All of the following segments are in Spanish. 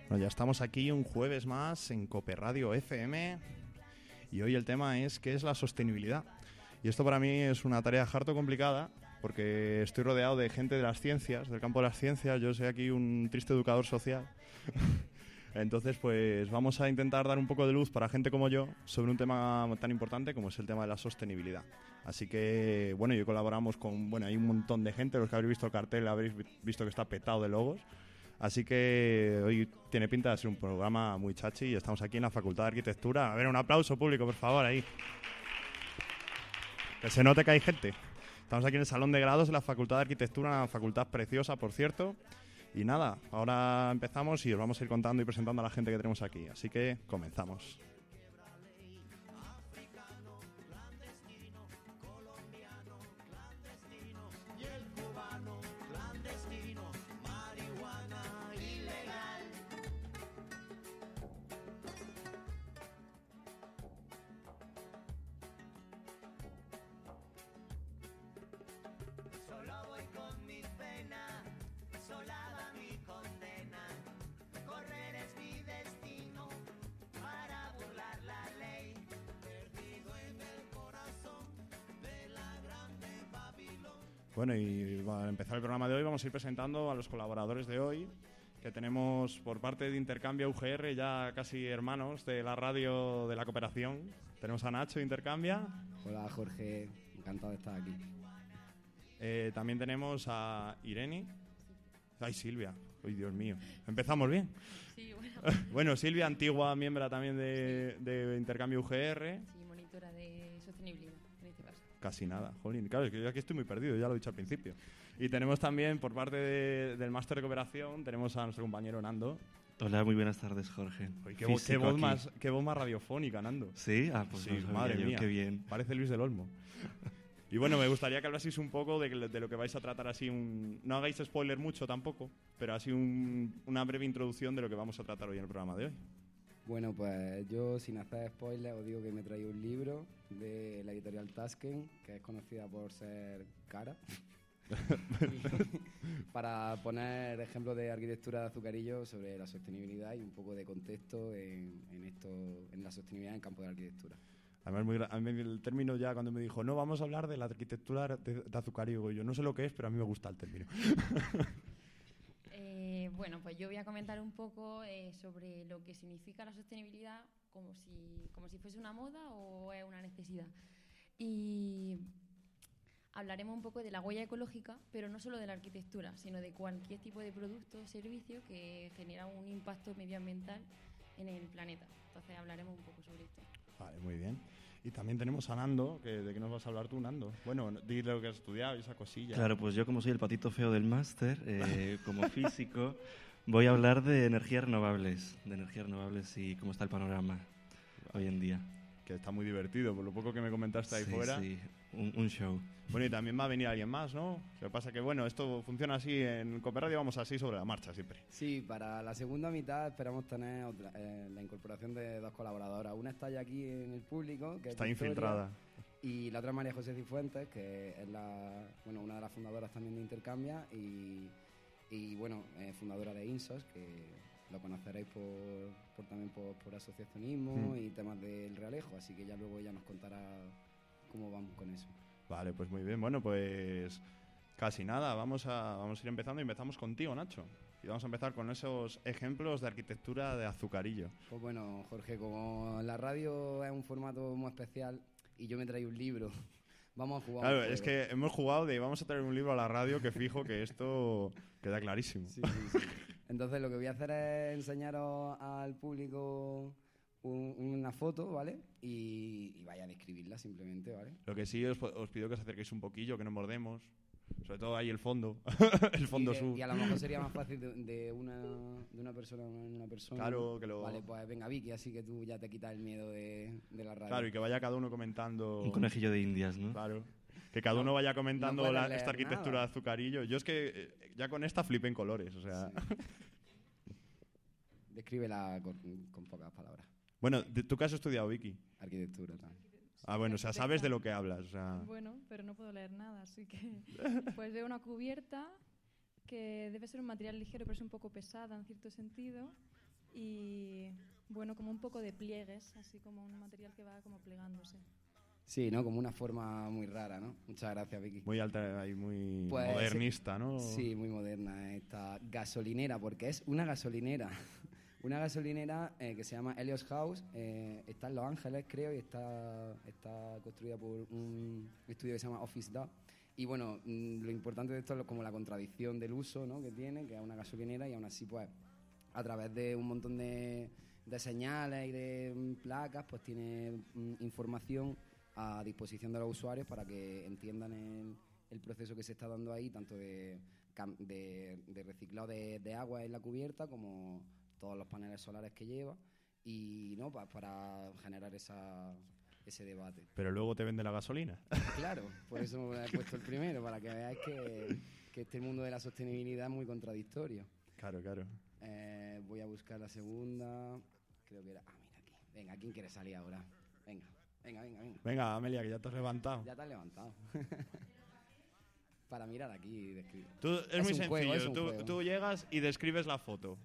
Bueno, ya estamos aquí un jueves más en Cope Radio FM y hoy el tema es ¿qué es la sostenibilidad? Y esto para mí es una tarea harto complicada porque estoy rodeado de gente de las ciencias, del campo de las ciencias. Yo soy aquí un triste educador social. Entonces, pues vamos a intentar dar un poco de luz para gente como yo sobre un tema tan importante como es el tema de la sostenibilidad. Así que, bueno, y colaboramos con, bueno, hay un montón de gente, los que habréis visto el cartel habréis visto que está petado de logos. Así que hoy tiene pinta de ser un programa muy chachi y estamos aquí en la Facultad de Arquitectura. A ver, un aplauso público, por favor, ahí. Que se note que hay gente. Estamos aquí en el Salón de Grados de la Facultad de Arquitectura, una facultad preciosa, por cierto. Y nada, ahora empezamos y os vamos a ir contando y presentando a la gente que tenemos aquí. Así que comenzamos. Bueno, y para empezar el programa de hoy vamos a ir presentando a los colaboradores de hoy, que tenemos por parte de Intercambia UGR, ya casi hermanos de la radio de la cooperación. Tenemos a Nacho de Intercambia. Hola Jorge, encantado de estar aquí. También tenemos a Irene. Ay, Silvia. Ay, Dios mío. ¿Empezamos bien? Sí, bueno. Bueno, Silvia, antigua miembro también de Intercambio UGR. Sí, monitora de sostenibilidad, en este caso. Casi nada, jolín. Claro, es que yo aquí estoy muy perdido, ya lo he dicho al principio. Y tenemos también, por parte del máster de cooperación, tenemos a nuestro compañero Nando. Hola, muy buenas tardes, Jorge. Uy, qué voz más radiofónica, Nando. ¿Sí? Ah, pues sí, no sabía madre yo, mía. qué bien. Parece Luis del Olmo. Y bueno, me gustaría que hablaseis un poco de lo que vais a tratar así. No hagáis spoiler mucho tampoco, pero así una breve introducción de lo que vamos a tratar hoy en el programa de hoy. Bueno, pues yo, sin hacer spoilers, os digo que me he traído un libro de la editorial Tasken, que es conocida por ser cara, para poner ejemplos de arquitectura de Azucarillo sobre la sostenibilidad y un poco de contexto en la sostenibilidad en el campo de la arquitectura. Además, a mí el término ya cuando me dijo, no, vamos a hablar de la arquitectura de Azucarillo, yo no sé lo que es, pero a mí me gusta el término. Bueno, pues yo voy a comentar un poco sobre lo que significa la sostenibilidad como si fuese una moda o es una necesidad. Y hablaremos un poco de la huella ecológica, pero no solo de la arquitectura, sino de cualquier tipo de producto o servicio que genera un impacto medioambiental en el planeta. Entonces hablaremos un poco sobre esto. Vale, muy bien. Y también tenemos a Nando, ¿de qué nos vas a hablar tú, Nando? Bueno, dile lo que has estudiado y esa cosilla. Claro, pues yo como soy el patito feo del máster, como físico, voy a hablar de energías renovables y cómo está el panorama hoy en día. Que está muy divertido, por lo poco que me comentaste ahí fuera. Sí, un show. Bueno, y también va a venir alguien más, ¿no? Lo que pasa que, bueno, esto funciona así, en Cooperadio vamos así sobre la marcha siempre. Sí, para la segunda mitad esperamos tener la incorporación de dos colaboradoras. Una está ya aquí en el público, que está es Victoria, infiltrada. Y la otra es María José Cifuentes, que es una de las fundadoras también de Intercambia y fundadora de INSOS, que lo conoceréis también por asociacionismo y temas del Realejo, así que ya luego ella nos contará cómo vamos con eso. Vale, pues muy bien. Bueno, pues casi nada. Vamos a ir empezando y empezamos contigo, Nacho. Y vamos a empezar con esos ejemplos de arquitectura de Azucarillo. Pues bueno, Jorge, como la radio es un formato muy especial y yo me traí un libro, vamos a jugar. Claro, es que hemos jugado de vamos a traer un libro a la radio que fijo que esto queda clarísimo. Sí. Entonces lo que voy a hacer es enseñaros al público una foto, ¿vale? Y vaya a describirla simplemente, ¿vale? Lo que sí os pido que os acerquéis un poquillo, que no mordemos. Sobre todo ahí el fondo, el fondo sur. Y a lo mejor sería más fácil de una persona a una persona. Claro, que lo... Vale, pues venga Vicky, así que tú ya te quitas el miedo de la radio. Claro, y que vaya cada uno comentando... Un conejillo de indias, ¿no? Claro. Que cada uno vaya comentando esta arquitectura nada. de Azucarillo. Yo es que ya con esta flipé en colores, o sea... Sí. Descríbela con pocas palabras. Bueno, ¿tú qué has estudiado, Vicky? Arquitectura también. Ah, bueno, o sea, sabes de lo que hablas, o sea... Bueno, pero no puedo leer nada, así que... Pues veo una cubierta que debe ser un material ligero, pero es un poco pesada en cierto sentido. y bueno, como un poco de pliegues, así como un material que va como plegándose. Sí, ¿no? Como una forma muy rara, ¿no? Muchas gracias, Vicky. Muy alta y muy Pues, modernista, ¿no? Sí, muy moderna esta gasolinera, porque es una gasolinera. Una gasolinera que se llama Helios House, está en Los Ángeles, creo, y está construida por un estudio que se llama Office Dog. Y bueno, lo importante de esto es como la contradicción del uso, ¿no? Que tiene, que es una gasolinera, y aún así, pues, a través de un montón de señales y de placas, pues tiene información a disposición de los usuarios para que entiendan el proceso que se está dando ahí, tanto de reciclado de agua en la cubierta como todos los paneles solares que lleva, y no para generar ese debate. Pero luego te vende la gasolina. Claro, por eso he puesto el primero, para que veáis que este mundo de la sostenibilidad es muy contradictorio. Claro, claro. Voy a buscar la segunda, creo que era... mira aquí. Venga, ¿quién quiere salir ahora? Venga. Venga, Amelia, que ya te has levantado. Ya te has levantado. Para mirar aquí y describir. Es muy juego, sencillo. Tú llegas y describes la foto.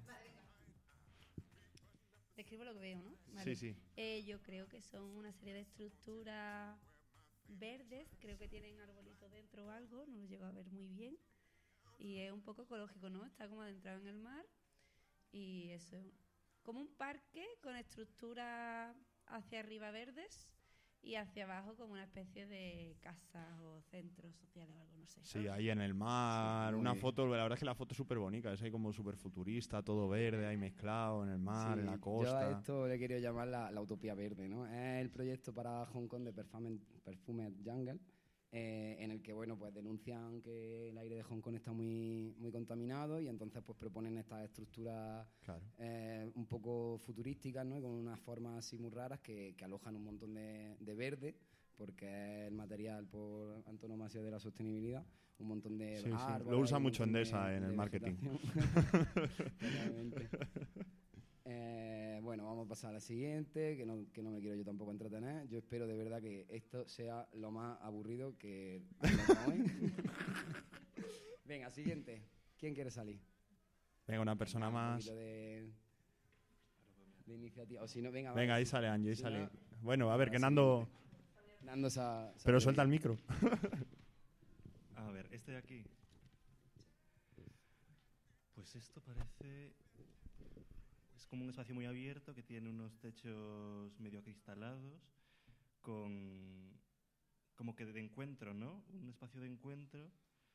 Describo lo que veo, ¿no? Vale. Sí. Yo creo que son una serie de estructuras verdes. Creo que tienen arbolitos dentro o algo. No lo llego a ver muy bien. Y es un poco ecológico, ¿no? Está como adentrado en el mar. Y eso es como un parque con estructuras hacia arriba verdes y hacia abajo como una especie de casas o centros sociales o algo, no sé. Sí, ahí en el mar, Sí, una foto, la verdad es que la foto es súper bonita, es ahí como súper futurista, todo verde, ahí mezclado en el mar, Sí, en la yo costa. a esto le he querido llamar la utopía verde, ¿no? Es el proyecto para Hong Kong de Perfumed Jungle, en el que, bueno, pues denuncian que el aire de Hong Kong está muy, muy contaminado, y entonces pues proponen estas estructuras Claro. un poco futurísticas, ¿no? Y con unas formas así muy raras que alojan un montón de verde, porque es el material por antonomasia de la sostenibilidad, un montón de Sí, sí. árboles, Lo usa un mucho montón Endesa en el marketing. Totalmente. Bueno, vamos a pasar a la siguiente, que no me quiero yo tampoco entretener. Yo espero de verdad que esto sea lo más aburrido que hoy. Venga, siguiente. ¿Quién quiere salir? Venga, una persona Un más. poquito de iniciativa. O si no, venga, Venga, ahí sale Angie, ahí Si sale. no, Bueno, a ver, que la Nando... Nando Pero suelta el micro. A ver, este de aquí. Pues esto parece... Es como un espacio muy abierto que tiene unos techos medio acristalados con... como que de encuentro, ¿no? Un espacio de encuentro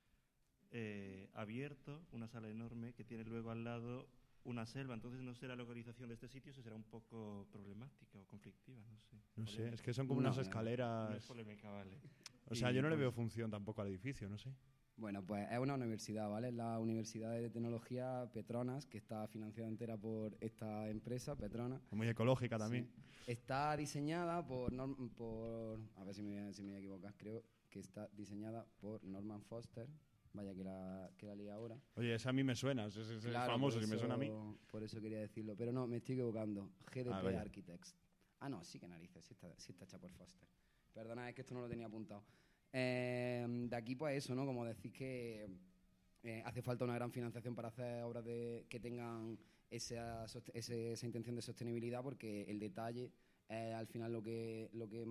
abierto, una sala enorme que tiene luego al lado una selva. Entonces no sé la localización de este sitio, si será un poco problemática o conflictiva, no sé. No sé, es que son como unas escaleras... No es polémica, vale. O sea, Y yo no le pues- veo función tampoco al edificio, no sé. Bueno, pues es una universidad, ¿vale? Es la Universidad de Tecnología Petronas, que está financiada entera por esta empresa, Petronas. Muy ecológica también. Sí. Está diseñada por a ver si me voy a equivocar, creo que está diseñada por Norman Foster. Vaya que la lié ahora. Oye, ese a mí me suena, ese es Claro, famoso, por si me suena a mí. Por eso quería decirlo. Pero no, me estoy equivocando. GDP vaya. Architects. No, sí que narices, sí está hecha por Foster. Perdona, es que esto no lo tenía apuntado. De aquí, pues eso, ¿no? Como decís que hace falta una gran financiación para hacer obras que tengan esa intención de sostenibilidad, porque el detalle es al final lo que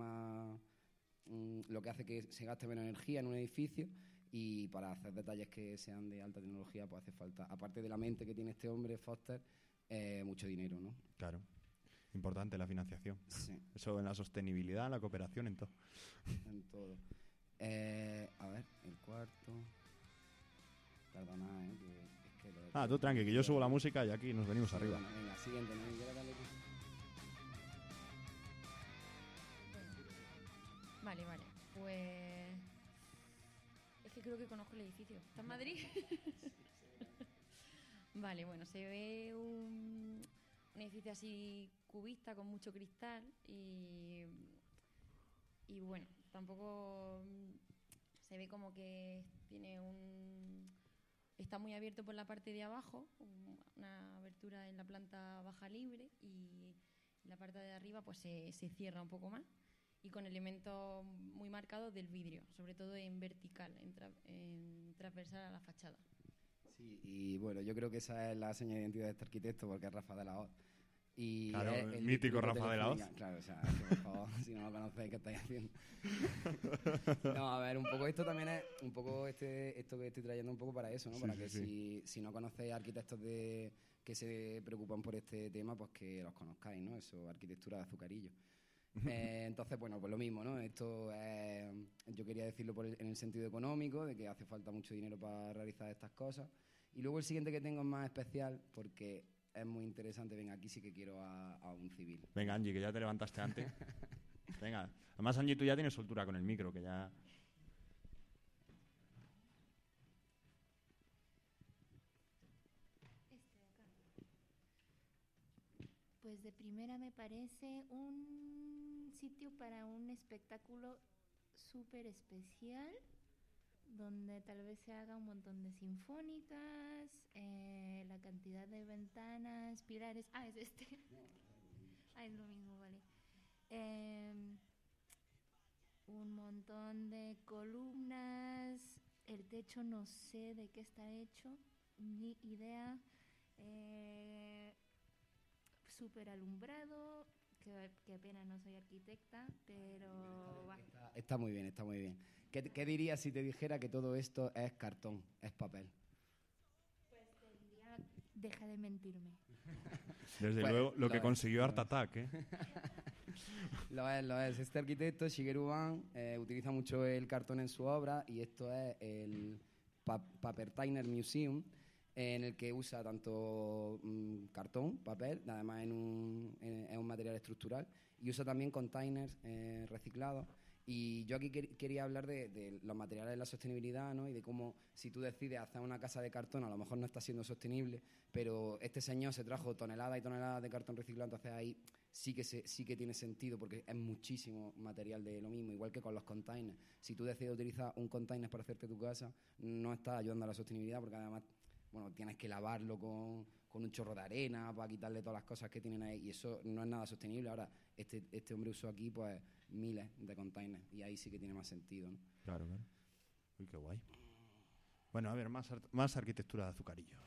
hace que se gaste menos energía en un edificio. Y para hacer detalles que sean de alta tecnología, pues hace falta, aparte de la mente que tiene este hombre, Foster, mucho dinero, ¿no? Claro. Importante la financiación. Sí, Eso en la sostenibilidad, en la cooperación, en todo. en todo. A ver, el cuarto. Perdona, que es que Tú tranqui, que yo subo la música y aquí nos venimos arriba. Bueno, venga, siguiente, ¿no? ¿Quieres darle tú? Vale. Pues... Es que creo que conozco el edificio. ¿Está en Madrid? Vale, bueno, se ve un edificio así cubista con mucho cristal y bueno, tampoco se ve como que está muy abierto por la parte de abajo, una abertura en la planta baja libre, y la parte de arriba pues se cierra un poco más, y con elementos muy marcados del vidrio, sobre todo en vertical, en transversal a la fachada. Sí, y bueno, yo creo que esa es la seña de identidad de este arquitecto, porque es Rafa de la Hoz. Y Claro, es el mítico Instituto Rafa de la Hoz. Telefónica. Claro, o sea, que por favor, si no lo conocéis, ¿qué estáis haciendo? No, a ver, un poco esto también es, un poco esto que estoy trayendo un poco para eso, ¿no? Sí, Para sí, que sí. si no conocéis arquitectos que se preocupan por este tema, pues que los conozcáis, ¿no? Eso, arquitectura de azucarillo. Entonces, bueno, pues lo mismo, ¿no? Esto es, yo quería decirlo en el sentido económico, de que hace falta mucho dinero para realizar estas cosas. Y luego el siguiente que tengo es más especial, porque es muy interesante. Venga, aquí sí que quiero a un civil. Venga, Angie, que ya te levantaste antes. Venga. Además, Angie, tú ya tienes soltura con el micro, que ya... Pues de primera me parece un sitio para un espectáculo súper especial, donde tal vez se haga un montón de sinfónicas, la cantidad de ventanas, pilares... Ah, es este. Ah, es lo mismo, vale. Un montón de columnas, el techo no sé de qué está hecho, ni idea. Súper alumbrado, que apenas no soy arquitecta, pero va. Está muy bien, está muy bien. ¿Qué dirías si te dijera que todo esto es cartón, es papel? Pues te diría, deja de mentirme. Desde Pues, luego, lo que es, consiguió lo Art es. Attack, ¿eh? Lo es, lo es. Este arquitecto, Shigeru Ban, utiliza mucho el cartón en su obra y esto es el Paper Tiner Museum, en el que usa tanto cartón, papel, además es un material estructural, y usa también containers reciclados. Y yo aquí quería hablar de los materiales de la sostenibilidad, ¿no? Y de cómo si tú decides hacer una casa de cartón, a lo mejor no está siendo sostenible, pero este señor se trajo toneladas y toneladas de cartón reciclado, entonces ahí sí que tiene sentido, porque es muchísimo material de lo mismo, igual que con los containers. Si tú decides utilizar un container para hacerte tu casa, no estás ayudando a la sostenibilidad, porque además, bueno, tienes que lavarlo con un chorro de arena para quitarle todas las cosas que tienen ahí, y eso no es nada sostenible. Ahora, este hombre usó aquí, pues, miles de containers, y ahí sí que tiene más sentido, ¿no? Claro, claro. Uy, qué guay. Bueno, a ver, más arquitectura de azucarillo.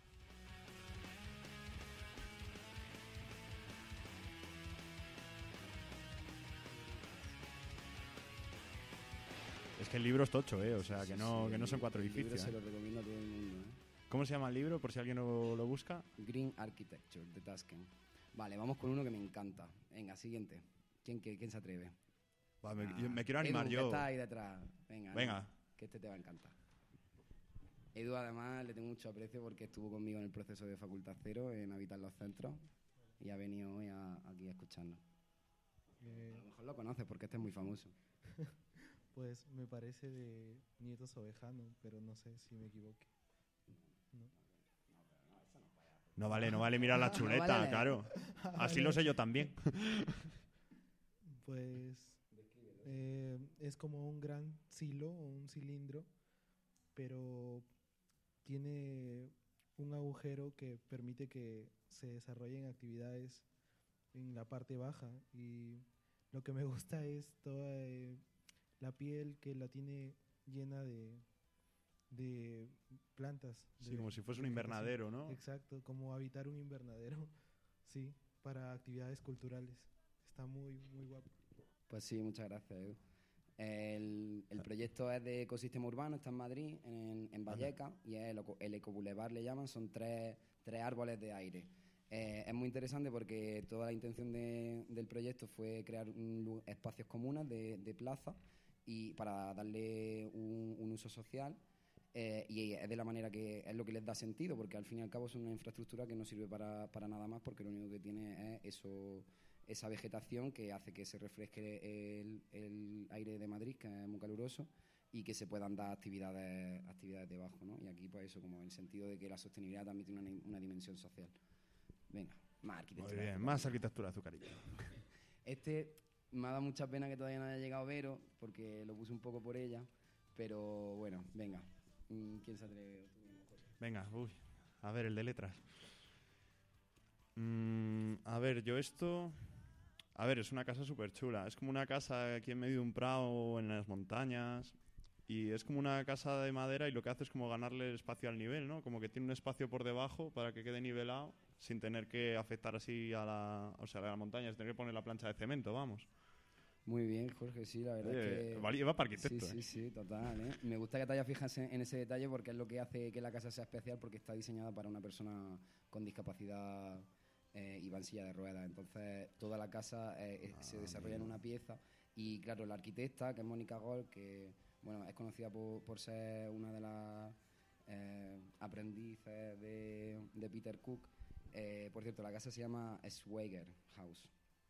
Es que el libro es tocho, ¿eh? O sea, que no son 4 el libro edificios. se ¿eh? lo recomiendo a todo el mundo, ¿eh? ¿Cómo se llama el libro, por si alguien lo busca? Green Architecture, de Tasken. Vale, vamos con uno que me encanta. Venga, siguiente. ¿Quién se atreve? Va, me quiero animar Edu, yo. que está ahí detrás. Venga. Edu, que este te va a encantar. Edu, además, le tengo mucho aprecio porque estuvo conmigo en el proceso de Facultad Cero, en Habitar los Centros, y ha venido hoy aquí a escucharnos. A lo mejor lo conoces porque este es muy famoso. Pues me parece de Nietos Ovejano, pero no sé si me equivoque. No vale mirar la chuleta, No vale. claro. Así lo sé yo también. Pues es como un gran silo, un cilindro, pero tiene un agujero que permite que se desarrollen actividades en la parte baja, y lo que me gusta es toda la piel que la tiene llena de plantas. Sí, como si fuese un invernadero, ¿no? Exacto, como habitar un invernadero, sí, para actividades culturales. Está muy, muy guapo. Pues sí, muchas gracias, Edu. El proyecto es de ecosistema urbano, está en Madrid, en Vallecas, y es el Ecobulevar, le llaman, son tres árboles de aire. Es muy interesante porque toda la intención del proyecto fue crear espacios comunes de plaza y para darle un uso social, y es de la manera que es lo que les da sentido, porque al fin y al cabo es una infraestructura que no sirve para nada más, porque lo único que tiene es esa vegetación que hace que se refresque el aire de Madrid, que es muy caluroso, y que se puedan dar actividades debajo, ¿no? Y aquí, pues eso, como el sentido de que la sostenibilidad también tiene una dimensión social. Venga, más arquitectura. Muy bien, más arquitectura de azucarillo. Este me ha dado mucha pena que todavía no haya llegado Vero, porque lo puse un poco por ella, pero bueno, venga. ¿Quién se atreve? Venga, uy. A ver, el de letras. A ver, yo esto... A ver, es una casa súper chula. Es como una casa aquí en medio de un prado, en las montañas. Y es como una casa de madera y lo que hace es como ganarle el espacio al nivel, ¿no? Como que tiene un espacio por debajo para que quede nivelado sin tener que afectar así a la montaña, sin tener que poner la plancha de cemento, vamos. Muy bien, Jorge, sí, la verdad es que... Vale, va para arquitecto. Sí, total, ¿eh? Me gusta que te hayas fijado en ese detalle porque es lo que hace que la casa sea especial, porque está diseñada para una persona con discapacidad y va en silla de ruedas. Entonces, toda la casa se desarrolla en una pieza. Y claro, la arquitecta, que es Mónica Gol, que bueno, es conocida por ser una de las aprendices de Peter Cook. Por cierto, la casa se llama Schweiger House.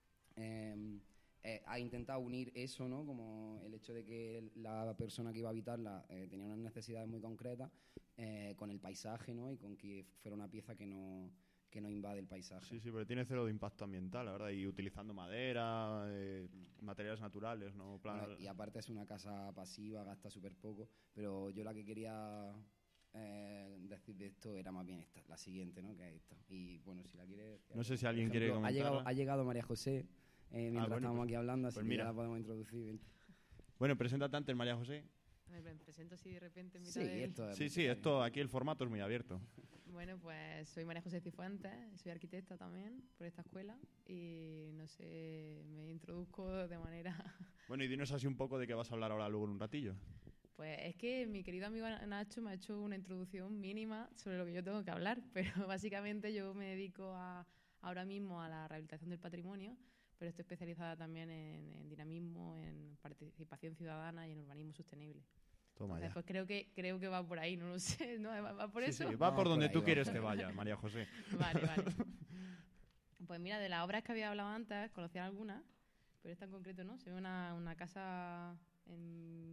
Ha intentado unir eso, ¿no? Como el hecho de que la persona que iba a habitarla tenía unas necesidades muy concretas con el paisaje, ¿no? Y con que fuera una pieza que no invade el paisaje. Sí, pero tiene cero de impacto ambiental, la verdad, y utilizando madera, materiales naturales, ¿no? Bueno, y aparte es una casa pasiva, gasta súper poco, pero yo la que quería decir de esto era más bien la siguiente, ¿no? Que es esta. Y bueno, si la quieres... No sé si alguien quiere comentarla. Ha llegado María José, mientras estábamos aquí hablando, así pues que ya la podemos introducir. Bueno, preséntate antes, María José. Me presento así de repente en Sí, mitad de... esto aquí el formato es muy abierto. Bueno, pues soy María José Cifuentes, soy arquitecta también por esta escuela y no sé, me introduzco de manera... Bueno, y dinos así un poco de qué vas a hablar ahora luego en un ratillo. Pues es que mi querido amigo Nacho me ha hecho una introducción mínima sobre lo que yo tengo que hablar, pero básicamente yo me dedico ahora mismo a la rehabilitación del patrimonio, pero estoy especializada también en dinamismo, en participación ciudadana y en urbanismo sostenible. Toma. Entonces, pues creo que va por ahí, no lo sé, ¿no? ¿Va por eso? Sí, va por donde tú quieres que vaya, María José. Vale. Pues mira, de las obras que había hablado antes, conocía algunas, pero esta en concreto no. Se ve una casa en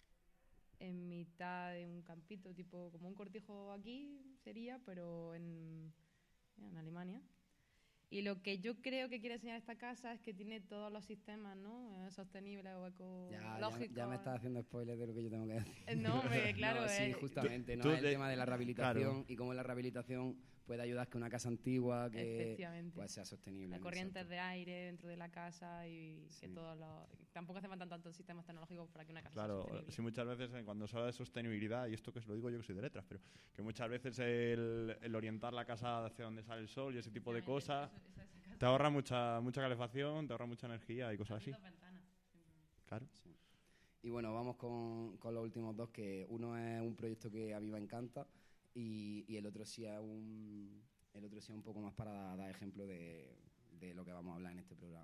mitad de un campito, tipo como un cortijo aquí sería, pero en Alemania. Y lo que yo creo que quiere enseñar esta casa es que tiene todos los sistemas, ¿no? Sostenibles o ecológicos. Ya me estás haciendo spoilers de lo que yo tengo que decir. No, hombre, claro. No, sí, justamente, ¿no? El tema de la rehabilitación y cómo la rehabilitación puede ayudar a que una casa antigua pues sea sostenible. Las corrientes de aire dentro de la casa y que todos los... Tampoco hace falta tantos sistemas tecnológicos para que una casa sea sostenible. Claro, sí, muchas veces cuando se habla de sostenibilidad, y esto que lo digo yo que soy de letras, pero que muchas veces el orientar la casa hacia donde sale el sol y ese tipo de cosas te ahorra mucha calefacción, te ahorra mucha energía y cosas así. Claro. Sí. Y bueno, vamos con los últimos dos, que uno es un proyecto que a mí me encanta y el otro sí es un poco más para dar ejemplo de lo que vamos a hablar en este programa.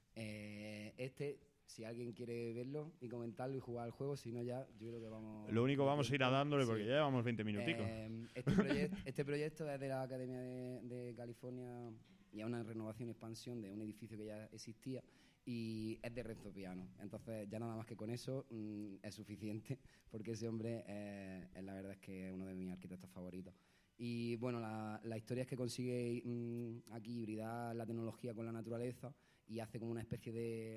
Si alguien quiere verlo y comentarlo y jugar al juego, si no ya, yo creo que vamos... Lo único vamos a ir dándole porque ya llevamos 20 minuticos. Este proyecto es de la Academia de California y es una renovación y expansión de un edificio que ya existía y es de Renzo Piano. Entonces ya nada más que con eso es suficiente, porque ese hombre la verdad es que es uno de mis arquitectos favoritos. Y bueno, la historia es que consigue aquí hibridar la tecnología con la naturaleza y hace como una especie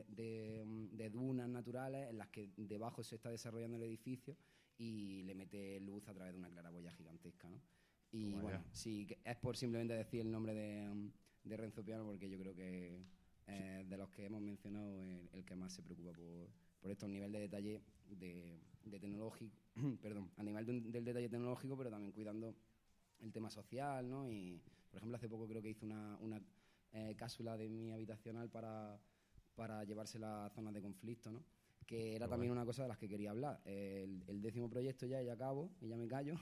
de dunas naturales en las que debajo se está desarrollando el edificio y le mete luz a través de una claraboya gigantesca, ¿no? Y bueno, sí, es por simplemente decir el nombre de Renzo Piano, porque yo creo que de los que hemos mencionado el que más se preocupa por estos niveles de detalle de tecnológico, perdón, a nivel del detalle tecnológico, pero también cuidando el tema social, ¿no? Y por ejemplo hace poco creo que hizo una cápsula de mi habitacional para llevársela a zonas de conflicto, ¿no? Que era también una cosa de las que quería hablar. El 10º proyecto ya acabo y ya me callo.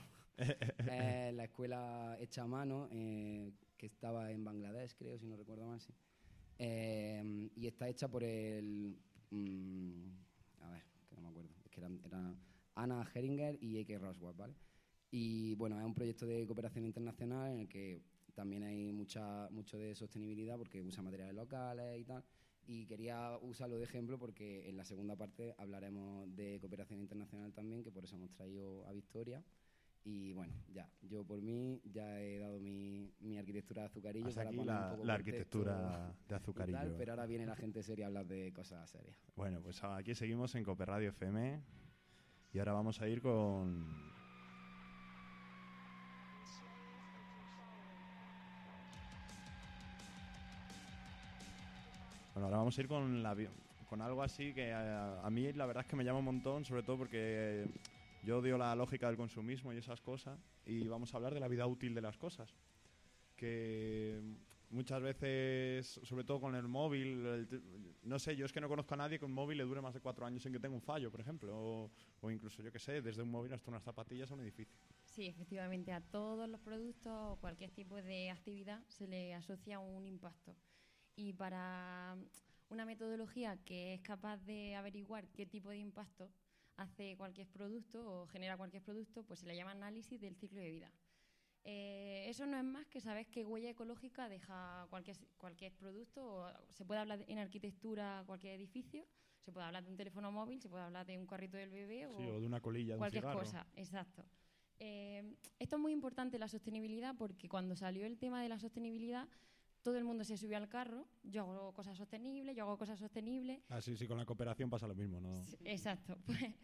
La escuela hecha a mano, que estaba en Bangladesh, creo, si no recuerdo mal, sí. Y está hecha por el... a ver, que no me acuerdo. Es que era Anna Heringer y Eike Roswell, ¿vale? Y bueno, es un proyecto de cooperación internacional en el que también hay mucho de sostenibilidad porque usa materiales locales y tal. Y quería usarlo de ejemplo porque en la segunda parte hablaremos de cooperación internacional también, que por eso hemos traído a Victoria. Y bueno, yo por mí ya he dado mi arquitectura de azucarillo. Hasta para aquí poner un poco la arquitectura de azucarillo. Tal, pero ahora viene la gente seria a hablar de cosas serias. Bueno, pues aquí seguimos en Coperradio FM y ahora vamos a ir con... Bueno, ahora vamos a ir con con algo así que a mí la verdad es que me llama un montón, sobre todo porque yo odio la lógica del consumismo y esas cosas, y vamos a hablar de la vida útil de las cosas. Que muchas veces, sobre todo con el móvil, no sé, yo es que no conozco a nadie que un móvil le dure más de 4 años sin que tenga un fallo, por ejemplo, o incluso, yo que sé, desde un móvil hasta unas zapatillas a un edificio. Sí, efectivamente, a todos los productos o cualquier tipo de actividad se le asocia un impacto. Y para una metodología que es capaz de averiguar qué tipo de impacto hace cualquier producto o genera cualquier producto, pues se le llama análisis del ciclo de vida. Eso no es más que saber qué huella ecológica deja cualquier producto. O se puede hablar en arquitectura cualquier edificio, se puede hablar de un teléfono móvil, se puede hablar de un carrito del bebé o de una colilla de cualquier un cigarro. cosa. Exacto. Esto es muy importante, la sostenibilidad, porque cuando salió el tema de la sostenibilidad, todo el mundo se subió al carro. Yo hago cosas sostenibles, yo hago cosas sostenibles. Ah, sí, con la cooperación pasa lo mismo, ¿no? Sí, exacto.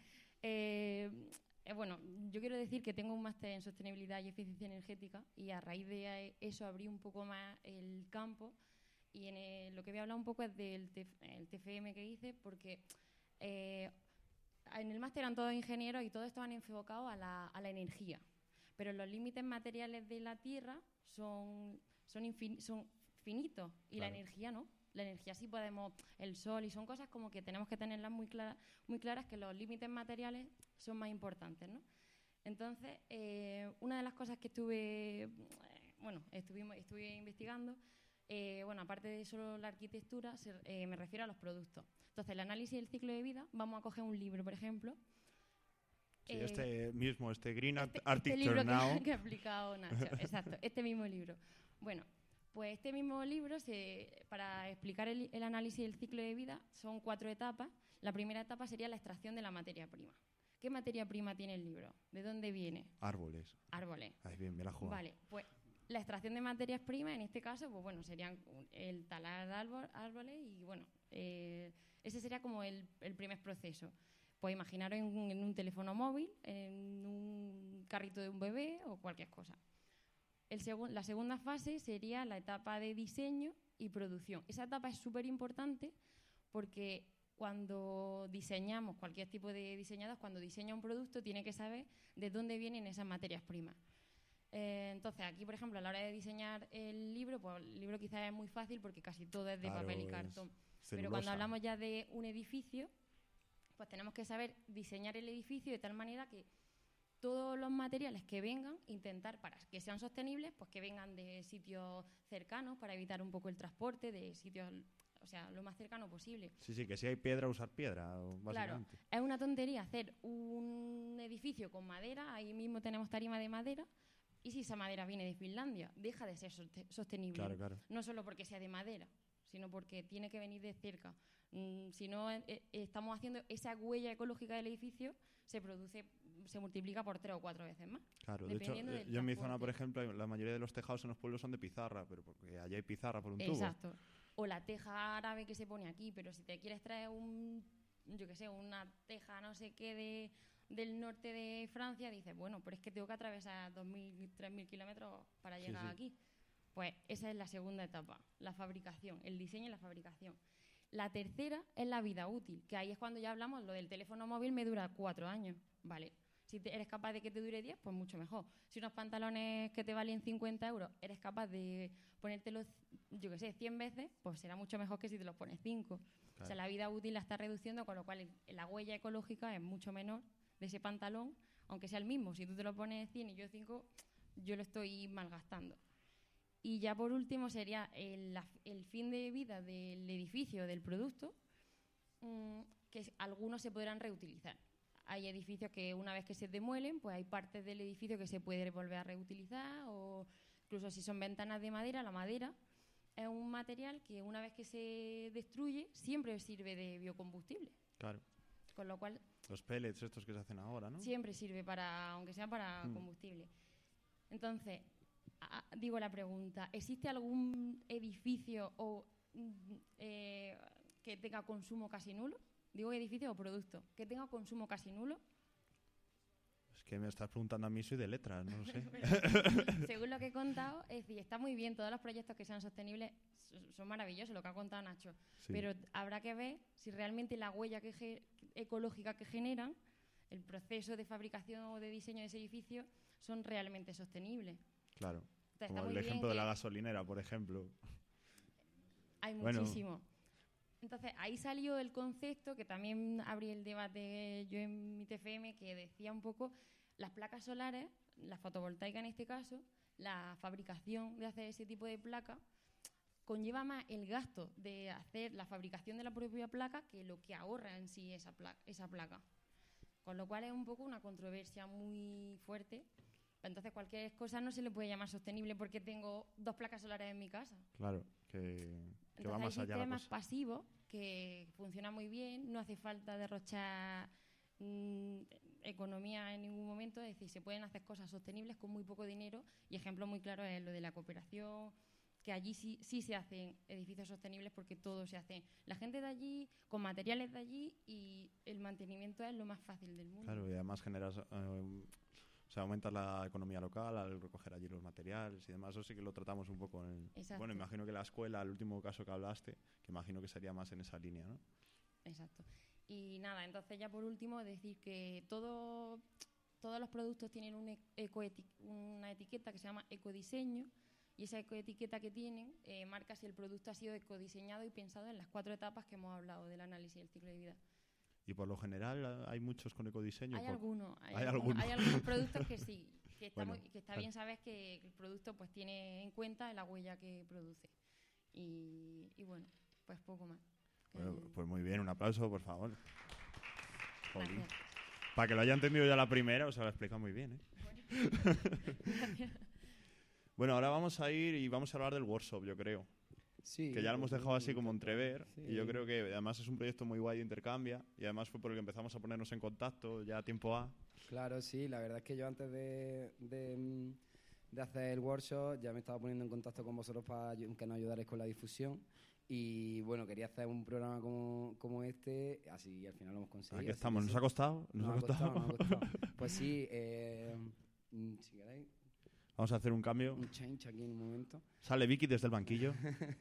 Bueno, yo quiero decir que tengo un máster en sostenibilidad y eficiencia energética, y a raíz de eso abrí un poco más el campo, y lo que voy a hablar un poco es del el TFM que hice, porque en el máster eran todos ingenieros y todos estaban enfocados a la energía, pero los límites materiales de la Tierra son finitos, y claro, la energía no. La energía sí podemos, el sol, y son cosas como que tenemos que tenerlas muy claras, que los límites materiales son más importantes, ¿no? Entonces, una de las cosas que estuve investigando, aparte de solo la arquitectura, me refiero a los productos. Entonces, el análisis del ciclo de vida, vamos a coger un libro, por ejemplo. Sí, este Green Architecture libro Now. Que ha explicado Nacho, exacto, este mismo libro. Bueno, pues este mismo libro, para explicar el análisis del ciclo de vida, son 4 etapas. La primera etapa sería la extracción de la materia prima. ¿Qué materia prima tiene el libro? ¿De dónde viene? Árboles. Ahí bien, me la juego. Vale, pues la extracción de materias primas, en este caso, pues bueno, serían el talar árboles y bueno, ese sería como el primer proceso. Pues imaginaros en un teléfono móvil, en un carrito de un bebé o cualquier cosa. La segunda fase sería la etapa de diseño y producción. Esa etapa es súper importante porque cuando diseñamos, cualquier tipo de diseñador, cuando diseña un producto, tiene que saber de dónde vienen esas materias primas. Entonces, aquí, por ejemplo, a la hora de diseñar el libro, pues el libro quizás es muy fácil porque casi todo es de papel y cartón. Pero cuando hablamos ya de un edificio, pues tenemos que saber diseñar el edificio de tal manera que todos los materiales que vengan, intentar para que sean sostenibles, pues que vengan de sitios cercanos para evitar un poco el transporte, de sitios, o sea, lo más cercano posible. Sí, que si hay piedra, usar piedra, básicamente. Claro, es una tontería hacer un edificio con madera, ahí mismo tenemos tarima de madera, y si esa madera viene de Finlandia, deja de ser sostenible. Claro. No solo porque sea de madera, sino porque tiene que venir de cerca. Si no estamos haciendo esa huella ecológica del edificio, se multiplica por 3 o 4 veces más. Claro, de hecho, yo en mi zona, por ejemplo, la mayoría de los tejados en los pueblos son de pizarra, pero porque allá hay pizarra por un tubo. Exacto. O la teja árabe que se pone aquí, pero si te quieres traer una teja no sé qué del norte de Francia, dices, bueno, pero es que tengo que atravesar 2.000, 3.000 kilómetros para llegar aquí. Pues esa es la segunda etapa, la fabricación, el diseño y la fabricación. La tercera es la vida útil, que ahí es cuando ya hablamos, lo del teléfono móvil me dura 4 años, ¿vale? Si eres capaz de que te dure 10, pues mucho mejor. Si unos pantalones que te valen 50 euros eres capaz de ponértelos, 100 veces, pues será mucho mejor que si te los pones 5. Claro. O sea, la vida útil la está reduciendo, con lo cual la huella ecológica es mucho menor de ese pantalón, aunque sea el mismo. Si tú te lo pones 100 y yo 5, yo lo estoy malgastando. Y ya por último sería el fin de vida del edificio, del producto, que algunos se podrán reutilizar. Hay edificios que una vez que se demuelen, pues hay partes del edificio que se puede volver a reutilizar, o incluso si son ventanas de madera, la madera es un material que una vez que se destruye siempre sirve de biocombustible. Claro. Con lo cual... Los pellets estos que se hacen ahora, ¿no? Siempre sirve aunque sea para combustible. Entonces, digo la pregunta, ¿existe algún edificio que tenga consumo casi nulo? Digo edificio o producto, que tenga consumo casi nulo. Es que me estás preguntando a mí, soy de letras, no lo sé. Según lo que he contado, es decir, está muy bien, todos los proyectos que sean sostenibles son maravillosos, lo que ha contado Nacho. Sí. Pero habrá que ver si realmente la huella ecológica que generan, el proceso de fabricación o de diseño de ese edificio, son realmente sostenibles. Claro, Entonces, está como muy el bien ejemplo de la que gasolinera, por ejemplo. hay Bueno. muchísimo. Entonces, ahí salió el concepto, que también abrí el debate yo en mi TFM, que decía un poco las placas solares, la fotovoltaica en este caso, la fabricación de hacer ese tipo de placa, conlleva más el gasto de hacer la fabricación de la propia placa que lo que ahorra en sí esa placa. Con lo cual es un poco una controversia muy fuerte. Entonces, cualquier cosa no se le puede llamar sostenible porque tengo 2 placas solares en mi casa. Claro, que va Entonces, más hay allá la sistemas cosa. pasivos que funcionan muy bien, no hace falta derrochar economía en ningún momento, es decir, se pueden hacer cosas sostenibles con muy poco dinero, y ejemplo muy claro es lo de la cooperación, que allí sí se hacen edificios sostenibles porque todo se hace. La gente de allí, con materiales de allí, y el mantenimiento es lo más fácil del mundo. Claro, y además generas... o sea, aumentas la economía local al recoger allí los materiales y demás. Eso sí que lo tratamos un poco en... Exacto. Bueno, imagino que la escuela, el último caso que hablaste, que imagino que sería más en esa línea, ¿no? Exacto. Y nada, entonces ya por último decir que todos los productos tienen una etiqueta que se llama ecodiseño, y esa ecoetiqueta que tienen marca si el producto ha sido ecodiseñado y pensado en las 4 etapas que hemos hablado del análisis del ciclo de vida. Y por lo general hay muchos con ecodiseño. Hay algunos productos que sí, que está, Bueno, que está bien saber que el producto pues tiene en cuenta la huella que produce. Y bueno, pues poco más. Bueno, pues muy bien, un aplauso, por favor. Gracias. Para que lo haya entendido ya la primera, os lo he explicado muy bien, ¿eh? Gracias. Bueno, ahora vamos a ir y vamos a hablar del workshop, yo creo. Sí, Que ya lo hemos dejado así como entrever. sí. Y yo creo que además es un proyecto muy guay de Intercambia. Y además fue por el que empezamos a ponernos en contacto ya a tiempo A. Claro, sí, la verdad es que yo antes de hacer el workshop ya me estaba poniendo en contacto con vosotros para que nos ayudarais con la difusión. Y bueno, quería hacer un programa como este, así al final lo hemos conseguido. Aquí estamos, ¿nos ha costado? Nos ha costado. Pues sí, si queréis. Vamos a hacer un cambio. Un change aquí en un momento. Sale Vicky desde el banquillo.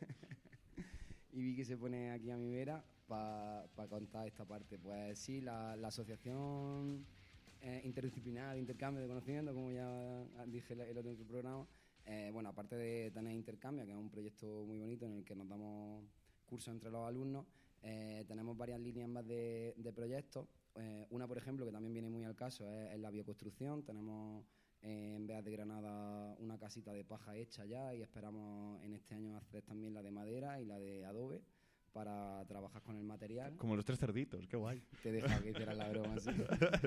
Y Vicky se pone aquí a mi vera para contar esta parte. Pues sí, la asociación interdisciplinar de intercambio de conocimiento, como ya dije el otro en tu programa, bueno, aparte de tener Intercambia, que es un proyecto muy bonito en el que nos damos cursos entre los alumnos, tenemos varias líneas más de proyectos. Una, por ejemplo, que también viene muy al caso, es la bioconstrucción. Tenemos en Beas de Granada una casita de paja hecha ya, y esperamos en este año hacer también la de madera y la de adobe para trabajar con el material. Como los 3 cerditos, qué guay. Te deja que hicieras la broma, sí.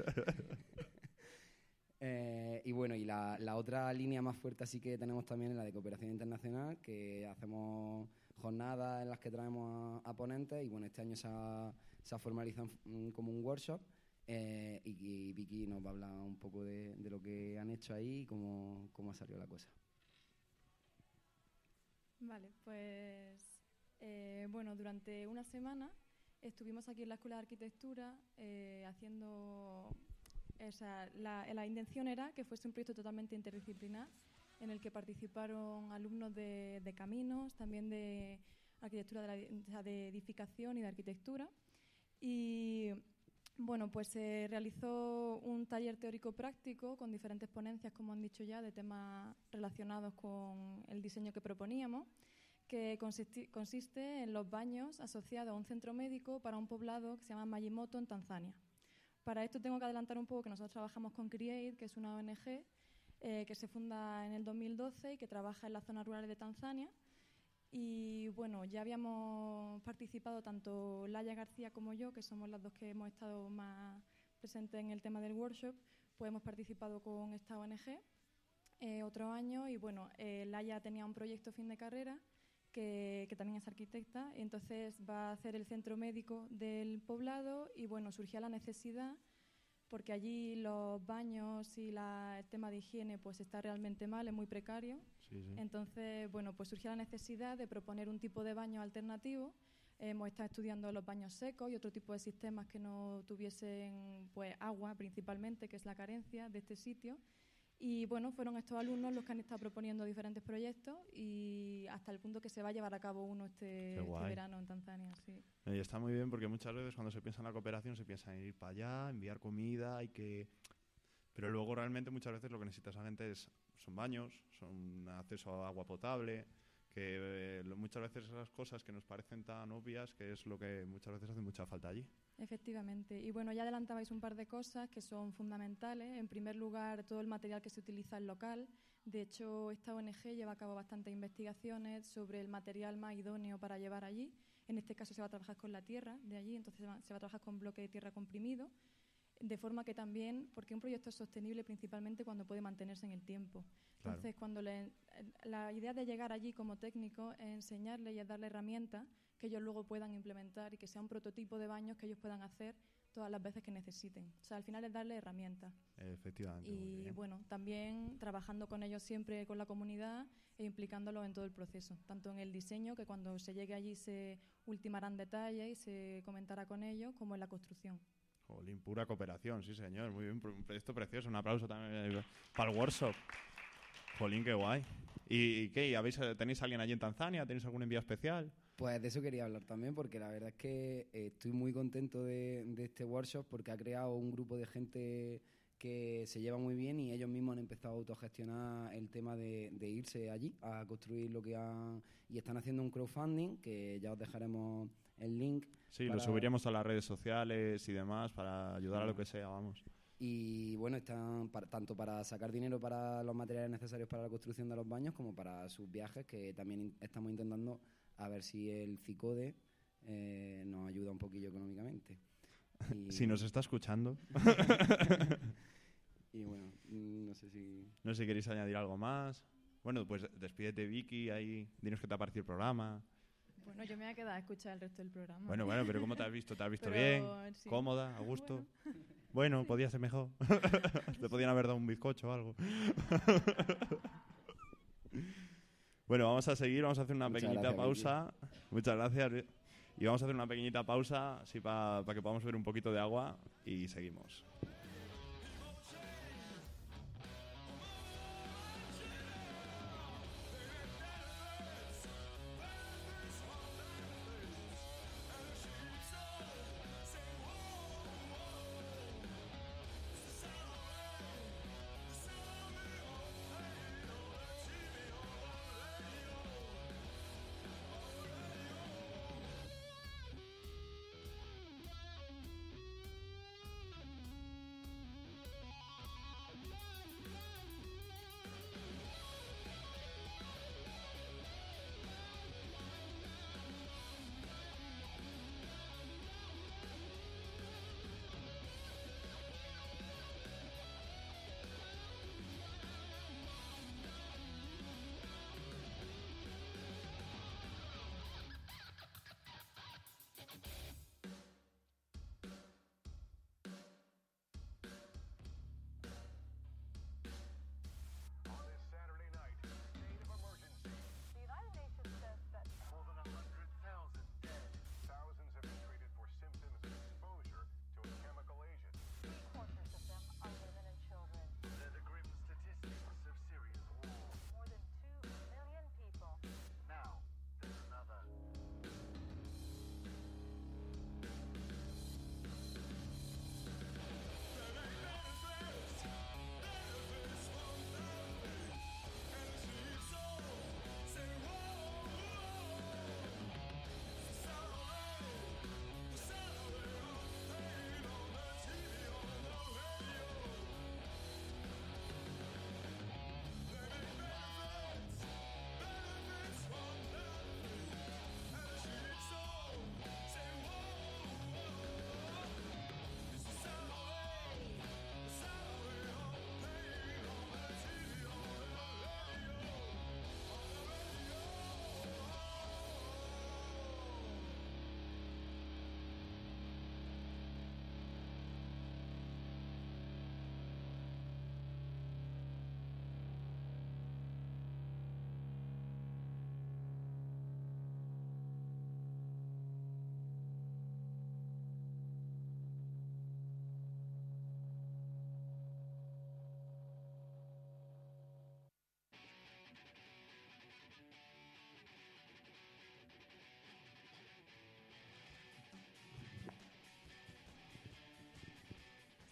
Y bueno, y la otra línea más fuerte así que tenemos también es la de cooperación internacional, que hacemos jornadas en las que traemos a ponentes, y bueno, este año se ha formalizado como un workshop, y Vicky nos va a hablar un poco de lo que han hecho ahí y cómo ha salido la cosa. Vale, pues bueno, durante una semana estuvimos aquí en la Escuela de Arquitectura haciendo... la intención era que fuese un proyecto totalmente interdisciplinar en el que participaron alumnos de caminos, también de arquitectura de edificación y de arquitectura. Y bueno, pues se realizó un taller teórico práctico con diferentes ponencias, como han dicho ya, de temas relacionados con el diseño que proponíamos, que consiste en los baños asociados a un centro médico para un poblado que se llama Majimoto, en Tanzania. Para esto tengo que adelantar un poco que nosotros trabajamos con CREATE, que es una ONG que se funda en el 2012 y que trabaja en las zonas rurales de Tanzania. Y bueno, ya habíamos participado tanto Laia García como yo, que somos las dos que hemos estado más presentes en el tema del workshop, pues hemos participado con esta ONG otro año. Y bueno, Laia tenía un proyecto fin de carrera que también es arquitecta, entonces va a hacer el centro médico del poblado, y bueno, surgía la necesidad, porque allí los baños y el tema de higiene pues está realmente mal, es muy precario. Sí, sí. Entonces, bueno, pues surgía la necesidad de proponer un tipo de baño alternativo Hemos estado estudiando los baños secos y otro tipo de sistemas que no tuviesen pues, agua principalmente, que es la carencia de este sitio. Y bueno, fueron estos alumnos los que han estado proponiendo diferentes proyectos y hasta el punto que se va a llevar a cabo uno este verano en Tanzania. Sí. Y está muy bien porque muchas veces cuando se piensa en la cooperación se piensa en ir para allá, enviar comida, pero luego realmente muchas veces lo que necesita esa gente son baños, son acceso a agua potable, que muchas veces esas cosas que nos parecen tan obvias, que es lo que muchas veces hace mucha falta allí. Efectivamente. Y bueno, ya adelantabais un par de cosas que son fundamentales. En primer lugar, todo el material que se utiliza es local. De hecho, esta ONG lleva a cabo bastantes investigaciones sobre el material más idóneo para llevar allí. En este caso se va a trabajar con la tierra de allí, entonces se va a trabajar con bloque de tierra comprimido, de forma que también, porque un proyecto es sostenible principalmente cuando puede mantenerse en el tiempo. Claro. Entonces, la idea de llegar allí como técnico es enseñarles y es darle herramientas que ellos luego puedan implementar y que sea un prototipo de baños que ellos puedan hacer todas las veces que necesiten. O sea, al final es darle herramientas. Efectivamente. Y bueno, también trabajando con ellos siempre con la comunidad e implicándolos en todo el proceso, tanto en el diseño, que cuando se llegue allí se ultimarán detalles y se comentará con ellos, como en la construcción. Jolín, pura cooperación, sí señor, muy bien, un proyecto precioso, un aplauso también para el workshop. Jolín, qué guay. ¿Y qué? ¿Tenéis a alguien allí en Tanzania? ¿Tenéis algún envío especial? Pues de eso quería hablar también, porque la verdad es que estoy muy contento de este workshop porque ha creado un grupo de gente que se lleva muy bien y ellos mismos han empezado a autogestionar el tema de irse allí a construir lo que han... Y están haciendo un crowdfunding, que ya os dejaremos el link. Sí, lo subiremos a las redes sociales y demás para ayudar a lo que sea, vamos. Y bueno, están tanto para sacar dinero para los materiales necesarios para la construcción de los baños como para sus viajes, que también estamos intentando a ver si el CICODE nos ayuda un poquillo económicamente. Si nos está escuchando. Y bueno, no sé si queréis añadir algo más. Bueno, pues despídete, Vicky, ahí dinos qué te ha parecido el programa. Bueno, yo me voy a quedar a escuchar el resto del programa. Bueno, pero ¿cómo te has visto? ¿Te has visto bien? Sí. ¿Cómoda? ¿A gusto? Bueno, podía ser mejor. Te podían haber dado un bizcocho o algo. Bueno, vamos a seguir, vamos a hacer una pequeñita pausa. Vicky. Muchas gracias. Y vamos a hacer una pequeñita pausa así para que podamos beber un poquito de agua y seguimos.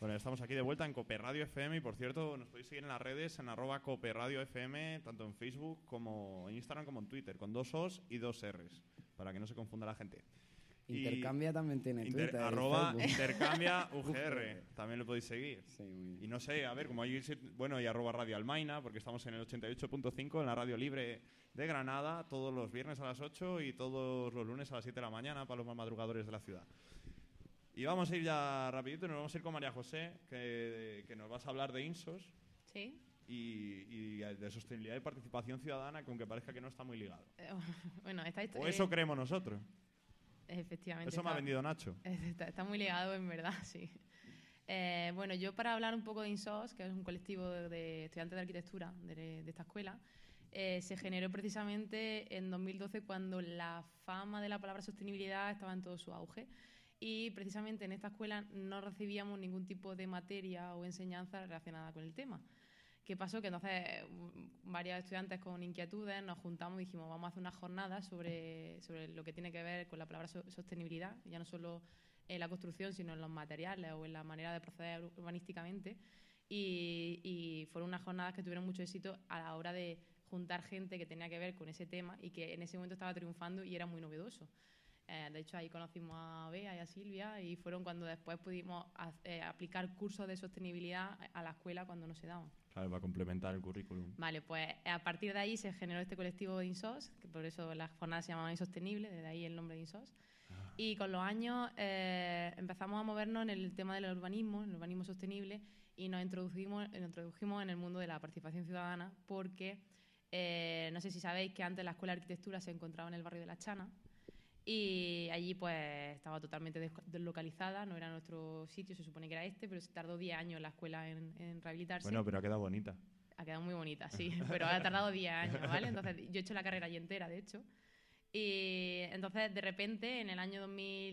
Bueno, estamos aquí de vuelta en Cope Radio FM y, por cierto, nos podéis seguir en las redes en @Cope Radio FM, tanto en Facebook como en Instagram como en Twitter, con 2 O's y 2 R's, para que no se confunda la gente. Intercambia también tiene Twitter. Intercambia UGR. También lo podéis seguir. Sí, muy bien. Y no sé, a ver, como hay... Bueno, y @Radio Almaina, porque estamos en el 88.5, en la radio libre de Granada, todos los viernes a las 8 y todos los lunes a las 7 de la mañana para los más madrugadores de la ciudad. Y vamos a ir ya rapidito, nos vamos a ir con María José, que nos vas a hablar de INSOS. Sí. Y de sostenibilidad y participación ciudadana, que aunque parezca que no está muy ligado. Bueno, o eso creemos nosotros. Efectivamente. Eso me ha vendido Nacho. Está muy ligado, en verdad, sí. Bueno, yo para hablar un poco de INSOS, que es un colectivo de estudiantes de arquitectura de esta escuela, se generó precisamente en 2012, cuando la fama de la palabra sostenibilidad estaba en todo su auge. Y precisamente en esta escuela no recibíamos ningún tipo de materia o enseñanza relacionada con el tema. ¿Qué pasó? Que entonces varios estudiantes con inquietudes nos juntamos y dijimos, vamos a hacer una jornada sobre lo que tiene que ver con la palabra sostenibilidad, ya no solo en la construcción, sino en los materiales o en la manera de proceder urbanísticamente. Y fueron unas jornadas que tuvieron mucho éxito a la hora de juntar gente que tenía que ver con ese tema y que en ese momento estaba triunfando y era muy novedoso. De hecho, ahí conocimos a Bea y a Silvia y fueron cuando después pudimos aplicar cursos de sostenibilidad a la escuela cuando no se daban. Claro, para complementar el currículum. Vale, pues a partir de ahí se generó este colectivo de INSOS, que por eso las jornadas se llamaban Insostenible, desde ahí el nombre de INSOS. Y con los años empezamos a movernos en el tema del urbanismo, en el urbanismo sostenible, y nos introdujimos en el mundo de la participación ciudadana, porque no sé si sabéis que antes la Escuela de Arquitectura se encontraba en el barrio de La Chana, y allí pues estaba totalmente deslocalizada, no era nuestro sitio, se supone que era este, pero se tardó 10 años la escuela en rehabilitarse. Bueno, pero ha quedado bonita. Ha quedado muy bonita, sí, pero ha tardado 10 años, ¿vale? Entonces yo he hecho la carrera allí entera, de hecho. Y entonces de repente en el año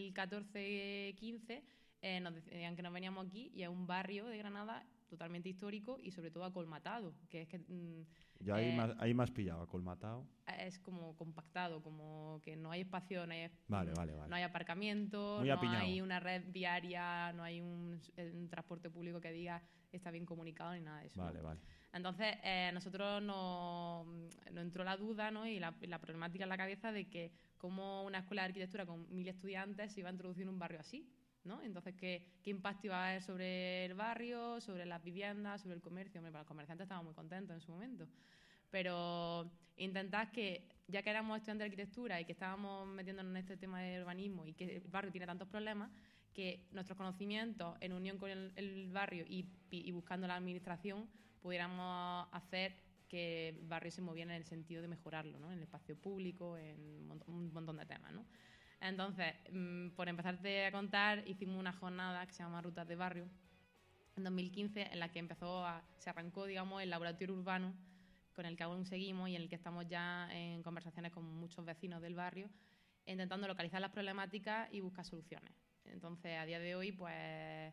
2014-15 nos decían que nos veníamos aquí y a un barrio de Granada totalmente histórico y sobre todo acolmatado, que es que... Ya ahí más pillado, acolmatado. Es como compactado, como que no hay espacio, no hay, vale. no hay aparcamientos, muy no apiñado. Hay una red viaria, no hay un transporte público que diga está bien comunicado ni nada de eso. Vale, ¿no? vale. Entonces, nosotros nos entró la duda, ¿no? Y la problemática en la cabeza de que como una escuela de arquitectura con 1000 estudiantes se iba a introducir en un barrio así, ¿no? Entonces, ¿qué impacto iba a haber sobre el barrio, sobre las viviendas, sobre el comercio? Hombre, para los comerciantes estaban muy contentos en su momento. Pero intentad que, ya que éramos estudiantes de arquitectura y que estábamos metiéndonos en este tema de urbanismo y que el barrio tiene tantos problemas, que nuestros conocimientos, en unión con el barrio y buscando la administración, pudiéramos hacer que el barrio se moviera en el sentido de mejorarlo, ¿no? En el espacio público, en un montón de temas, ¿no? Entonces, por empezarte a contar, hicimos una jornada que se llama Rutas de Barrio en 2015, en la que se arrancó, digamos, el laboratorio urbano con el que aún seguimos y en el que estamos ya en conversaciones con muchos vecinos del barrio, intentando localizar las problemáticas y buscar soluciones. Entonces, a día de hoy, pues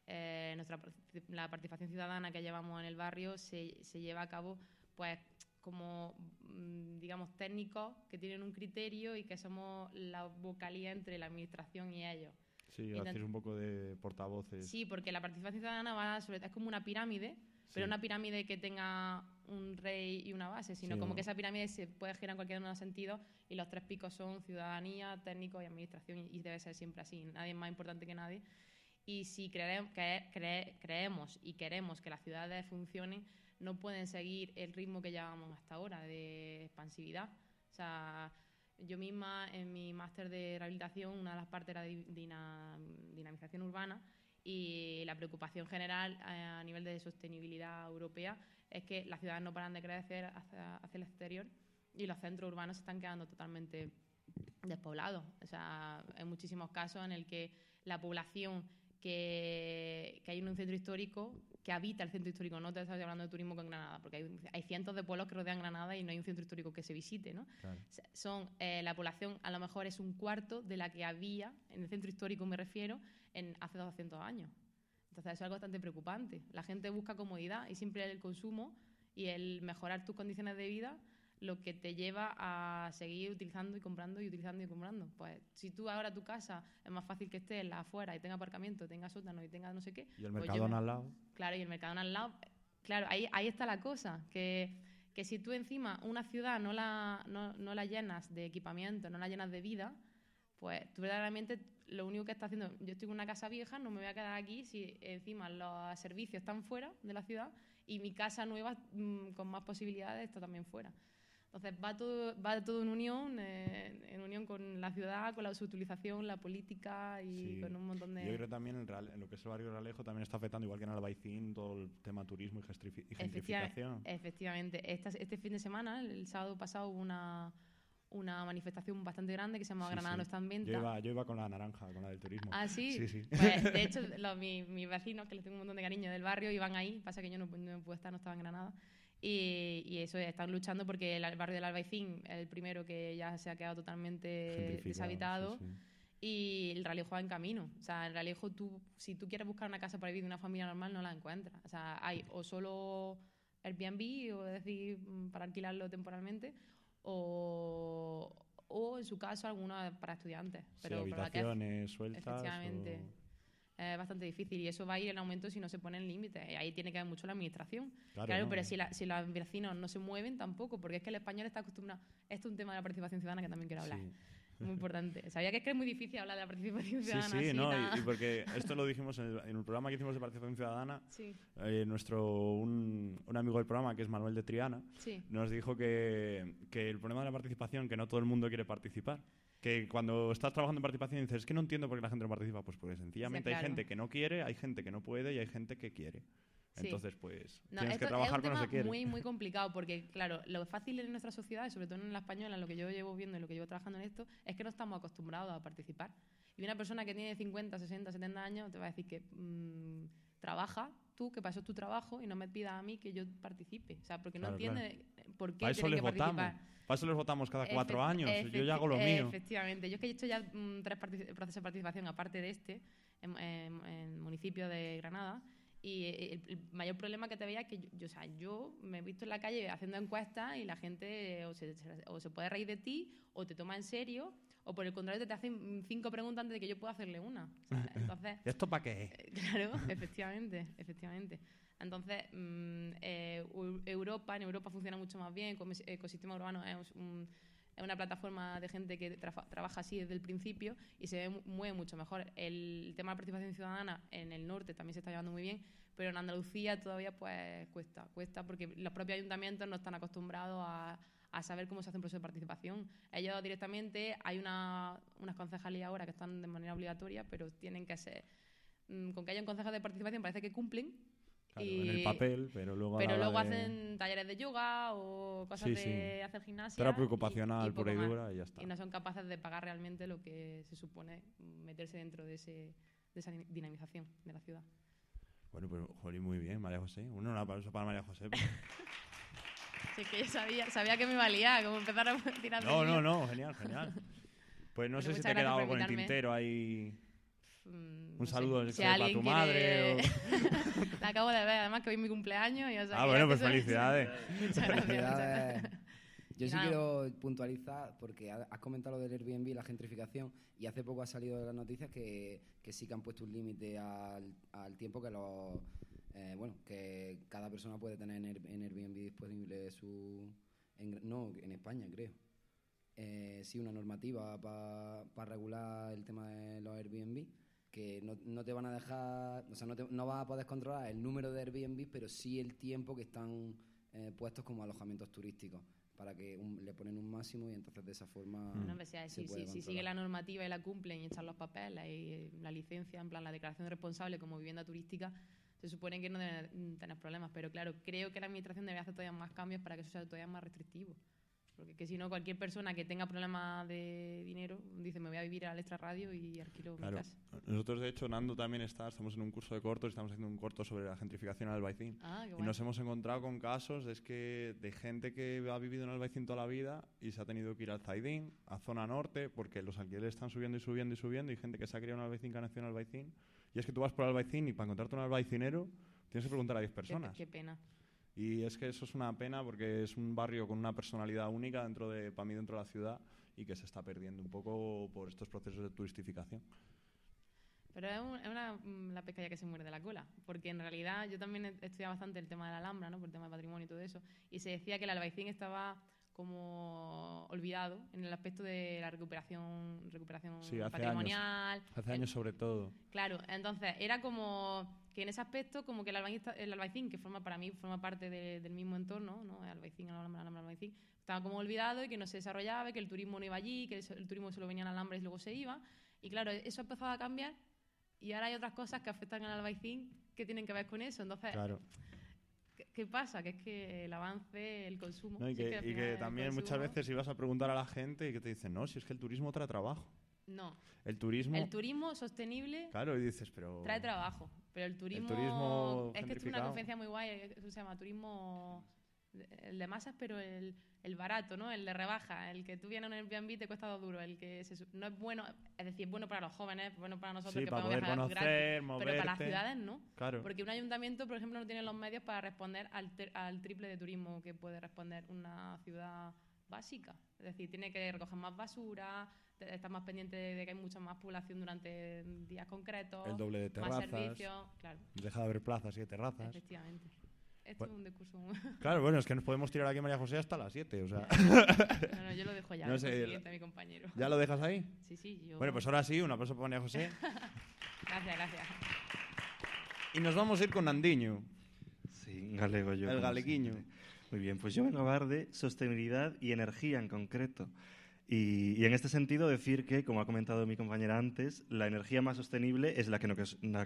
la participación ciudadana que llevamos en el barrio se lleva a cabo, pues, como, digamos, técnicos que tienen un criterio y que somos la vocalía entre la administración y ellos. Sí, hacéis un poco de portavoces. Sí, porque la participación ciudadana es como una pirámide, pero una pirámide que tenga un rey y una base, sino como que esa pirámide se puede girar en cualquiera de los sentidos y los 3 picos son ciudadanía, técnicos y administración, y debe ser siempre así. Nadie es más importante que nadie. Y si creemos y queremos que las ciudades funcionen, no pueden seguir el ritmo que llevamos hasta ahora de expansividad. O sea, yo misma en mi máster de rehabilitación, una de las partes era dinamización urbana, y la preocupación general a nivel de sostenibilidad europea es que las ciudades no paran de crecer hacia el exterior y los centros urbanos se están quedando totalmente despoblados. O sea, hay muchísimos casos en el que la población que hay en un centro histórico, que habita el centro histórico, no te estoy hablando de turismo con Granada, porque hay cientos de pueblos que rodean Granada y no hay un centro histórico que se visite, ¿no? Claro. La población a lo mejor es un cuarto de la que había, en el centro histórico me refiero, hace 200 años. Entonces eso es algo bastante preocupante. La gente busca comodidad y siempre el consumo y el mejorar tus condiciones de vida lo que te lleva a seguir utilizando y comprando y utilizando y comprando. Pues si tú ahora tu casa es más fácil que esté en la afuera y tenga aparcamiento, tenga sótano y tenga no sé qué. Y el pues Mercadona al lado. Claro, y el Mercadona al lado. Claro, ahí está la cosa, que si tú encima una ciudad no la llenas de equipamiento, no la llenas de vida, pues tú verdaderamente lo único que estás haciendo, yo estoy en una casa vieja, no me voy a quedar aquí si encima los servicios están fuera de la ciudad y mi casa nueva con más posibilidades está también fuera. Entonces va todo en unión con la ciudad, con su utilización, la política y con un montón de... Yo creo que también en lo que es el barrio de Realejo también está afectando, igual que en Albaicín, todo el tema turismo y gentrificación. Efectivamente. Este fin de semana, el sábado pasado, hubo una manifestación bastante grande que se llama Granada no está en venta. Yo iba con la naranja, con la del turismo. ¿Ah, sí? Sí. Pues, de hecho, mis vecinos, que les tengo un montón de cariño del barrio, iban ahí. Pasa que yo no pude estar, no estaba en Granada. Y eso, están luchando porque el barrio del Albaicín es el primero que ya se ha quedado totalmente deshabitado. Sí. Y el Realejo va en camino. O sea, en Realejo, si tú quieres buscar una casa para vivir de una familia normal, no la encuentras. O sea, hay o solo Airbnb, o es decir, para alquilarlo temporalmente, o en su caso, alguna para estudiantes. Pero habitaciones sueltas. Efectivamente. Es bastante difícil y eso va a ir en aumento si no se ponen límites. Ahí tiene que haber mucho la administración. Claro, pero si los vecinos no se mueven tampoco, porque es que el español está acostumbrado... Esto es un tema de la participación ciudadana que también quiero hablar. Sí. Muy importante. Sabía que es muy difícil hablar de la participación ciudadana. Sí, no, y porque esto lo dijimos en el programa que hicimos de participación ciudadana. Sí. Un amigo del programa, que es Manuel de Triana, nos dijo que el problema de la participación, que no todo el mundo quiere participar. Que cuando estás trabajando en participación dices, es que no entiendo por qué la gente no participa. Pues porque sencillamente hay gente que no quiere, hay gente que no puede y hay gente que quiere. Sí. Entonces, pues, tienes que trabajar cuando se quiere. Es un tema muy complicado porque, claro, lo fácil en nuestra sociedad, sobre todo en la española, en lo que yo llevo viendo y lo que llevo trabajando en esto, es que no estamos acostumbrados a participar. Y una persona que tiene 50, 60, 70 años te va a decir que trabaja tú, que pasó tu trabajo y no me pidas a mí que yo participe. O sea, porque no entiende por qué tiene que participar. Para eso les votamos cada 4 años. Yo ya hago lo mío. Efectivamente. Yo es que he hecho ya 3 procesos de participación, aparte de este, en el municipio de Granada. Y el mayor problema que te veía es que yo me he visto en la calle haciendo encuestas y la gente o se puede reír de ti o te toma en serio o por el contrario te hacen 5 preguntas antes de que yo pueda hacerle una. O sea, entonces, ¿y esto para qué es? Claro, efectivamente. Entonces, en Europa funciona mucho más bien. Ecosistema Urbano es una plataforma de gente que trabaja así desde el principio y se mueve mucho mejor. El tema de la participación ciudadana en el norte también se está llevando muy bien, pero en Andalucía todavía pues cuesta porque los propios ayuntamientos no están acostumbrados a saber cómo se hace un proceso de participación. Ellos directamente, hay unas concejalías ahora que están de manera obligatoria, pero tienen que ser... con que haya un concejal de participación parece que cumplen. Claro, en el papel, pero luego hacen talleres de yoga o cosas de hacer gimnasia. Terapia ocupacional pura y dura y ya está. Y no son capaces de pagar realmente lo que se supone meterse dentro de esa dinamización de la ciudad. Bueno, pues jolín, muy bien, María José. Un aplauso para María José. Sí, es que yo sabía que me valía, como empezar a tirar. No, genial. Pues no sé si te ha quedado algo en el tintero ahí. Un saludo para tu madre. La acabo de ver, además que hoy es mi cumpleaños. Bueno, pues felicidades. Muchas gracias. Yo sí quiero puntualizar, porque has comentado lo del Airbnb y la gentrificación, y hace poco ha salido de las noticias que sí que han puesto un límite al tiempo que que cada persona puede tener en Airbnb disponible en España, creo. Sí, una normativa para regular el tema de los Airbnb, que no te van a dejar, o sea, no vas a poder controlar el número de Airbnb, pero sí el tiempo que están puestos como alojamientos turísticos, para que le ponen un máximo y entonces de esa forma si sigue la normativa y la cumplen y echan los papeles y la licencia, en plan la declaración de responsable como vivienda turística, se supone que no deben tener problemas, pero claro, creo que la administración debe hacer todavía más cambios para que eso sea todavía más restrictivo. Porque que si no, cualquier persona que tenga problemas de dinero dice, me voy a vivir al Extra Radio y alquilo mi casa. Nosotros, de hecho, Nando también estamos en un curso de cortos y estamos haciendo un corto sobre la gentrificación en Albaicín. Y nos hemos encontrado con casos de gente que ha vivido en Albaicín toda la vida y se ha tenido que ir al Zaidín, a zona norte, porque los alquileres están subiendo y gente que se ha criado en Albaicín, que ha nacido en Albaicín. Y es que tú vas por Albaicín y para encontrarte un albaicinero tienes que preguntar a 10 personas. Qué pena. Y es que eso es una pena porque es un barrio con una personalidad única para mí dentro de la ciudad y que se está perdiendo un poco por estos procesos de turistificación. Pero es la pescadilla que se muerde la cola, porque en realidad yo también he estudiado bastante el tema de la Alhambra, ¿no? Por el tema de patrimonio y todo eso, y se decía que el Albaicín estaba como olvidado en el aspecto de la recuperación Sí, patrimonial. Hace años sobre todo. Claro, entonces era como que en ese aspecto como que el Albaicín, que forma parte del mismo entorno, ¿no? El Albaicín, el Alhambra, Albaicín, estaba como olvidado y que no se desarrollaba, y que el turismo no iba allí, que el turismo solo venía a la Alhambra y luego se iba. Y claro, eso ha empezado a cambiar y ahora hay otras cosas que afectan al Albaicín que tienen que ver con eso. Entonces, claro. ¿Qué pasa? Que es que el avance, el consumo... No, y que también muchas veces ibas a preguntar a la gente y que te dicen, no, si es que el turismo trae trabajo. No. El turismo sostenible, claro, y dices, pero... trae trabajo, pero el turismo es que esto es una conferencia muy guay, eso se llama turismo, el de masas, pero el barato, ¿no? El de rebaja, el que tú vienes a un Airbnb te cuesta 2 duros, el que no es bueno, es decir, es bueno para los jóvenes, es bueno para nosotros, sí, que para podemos poder viajar conocer, gratis, moverte. Pero para las ciudades no. Claro. Porque un ayuntamiento, por ejemplo, no tiene los medios para responder al triple de turismo que puede responder una ciudad básica. Es decir, tiene que recoger más basura, estar más pendiente de que hay mucha más población durante días concretos, el doble de terrazas, más servicios, claro. Deja de haber plazas y de terrazas. Efectivamente. Esto es un discurso muy... Claro, bueno, es que nos podemos tirar aquí María José hasta las 7, o sea... No, yo lo dejo ya, no sé, siguiente a mi compañero. ¿Ya lo dejas ahí? Sí, yo... Bueno, pues ahora sí, un aplauso para María José. Gracias. Y nos vamos a ir con Andiño. Sí, galego yo. El galeguiño. Muy bien, pues yo vengo a hablar de sostenibilidad y energía en concreto. Y en este sentido decir que, como ha comentado mi compañera antes, la energía más sostenible es la que no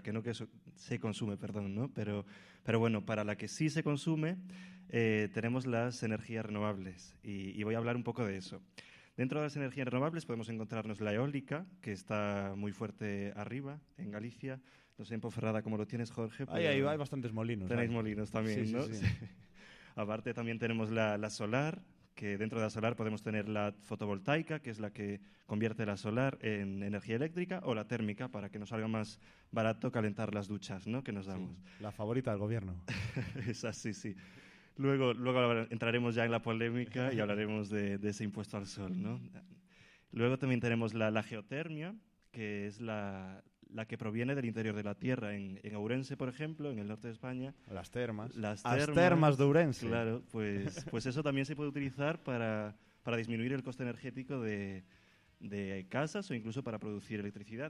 se consume, perdón, ¿no? Pero bueno, para la que sí se consume tenemos las energías renovables y voy a hablar un poco de eso. Dentro de las energías renovables podemos encontrarnos la eólica, que está muy fuerte arriba, en Galicia. No sé en Ponferrada cómo lo tienes, Jorge. Ahí hay bastantes molinos. Tenéis molinos también, sí, ¿no? Sí. Aparte también tenemos la solar, que dentro de la solar podemos tener la fotovoltaica, que es la que convierte la solar en energía eléctrica, o la térmica, para que nos salga más barato calentar las duchas, ¿no?, que nos damos. Sí, la favorita del gobierno. Esa sí. Luego entraremos ya en la polémica y hablaremos de ese impuesto al sol, ¿no? Luego también tenemos la geotermia, que es la que proviene del interior de la tierra, en Ourense, por ejemplo, en el norte de España. Las termas. Las termas de Ourense. Claro, pues eso también se puede utilizar para disminuir el coste energético de casas o incluso para producir electricidad.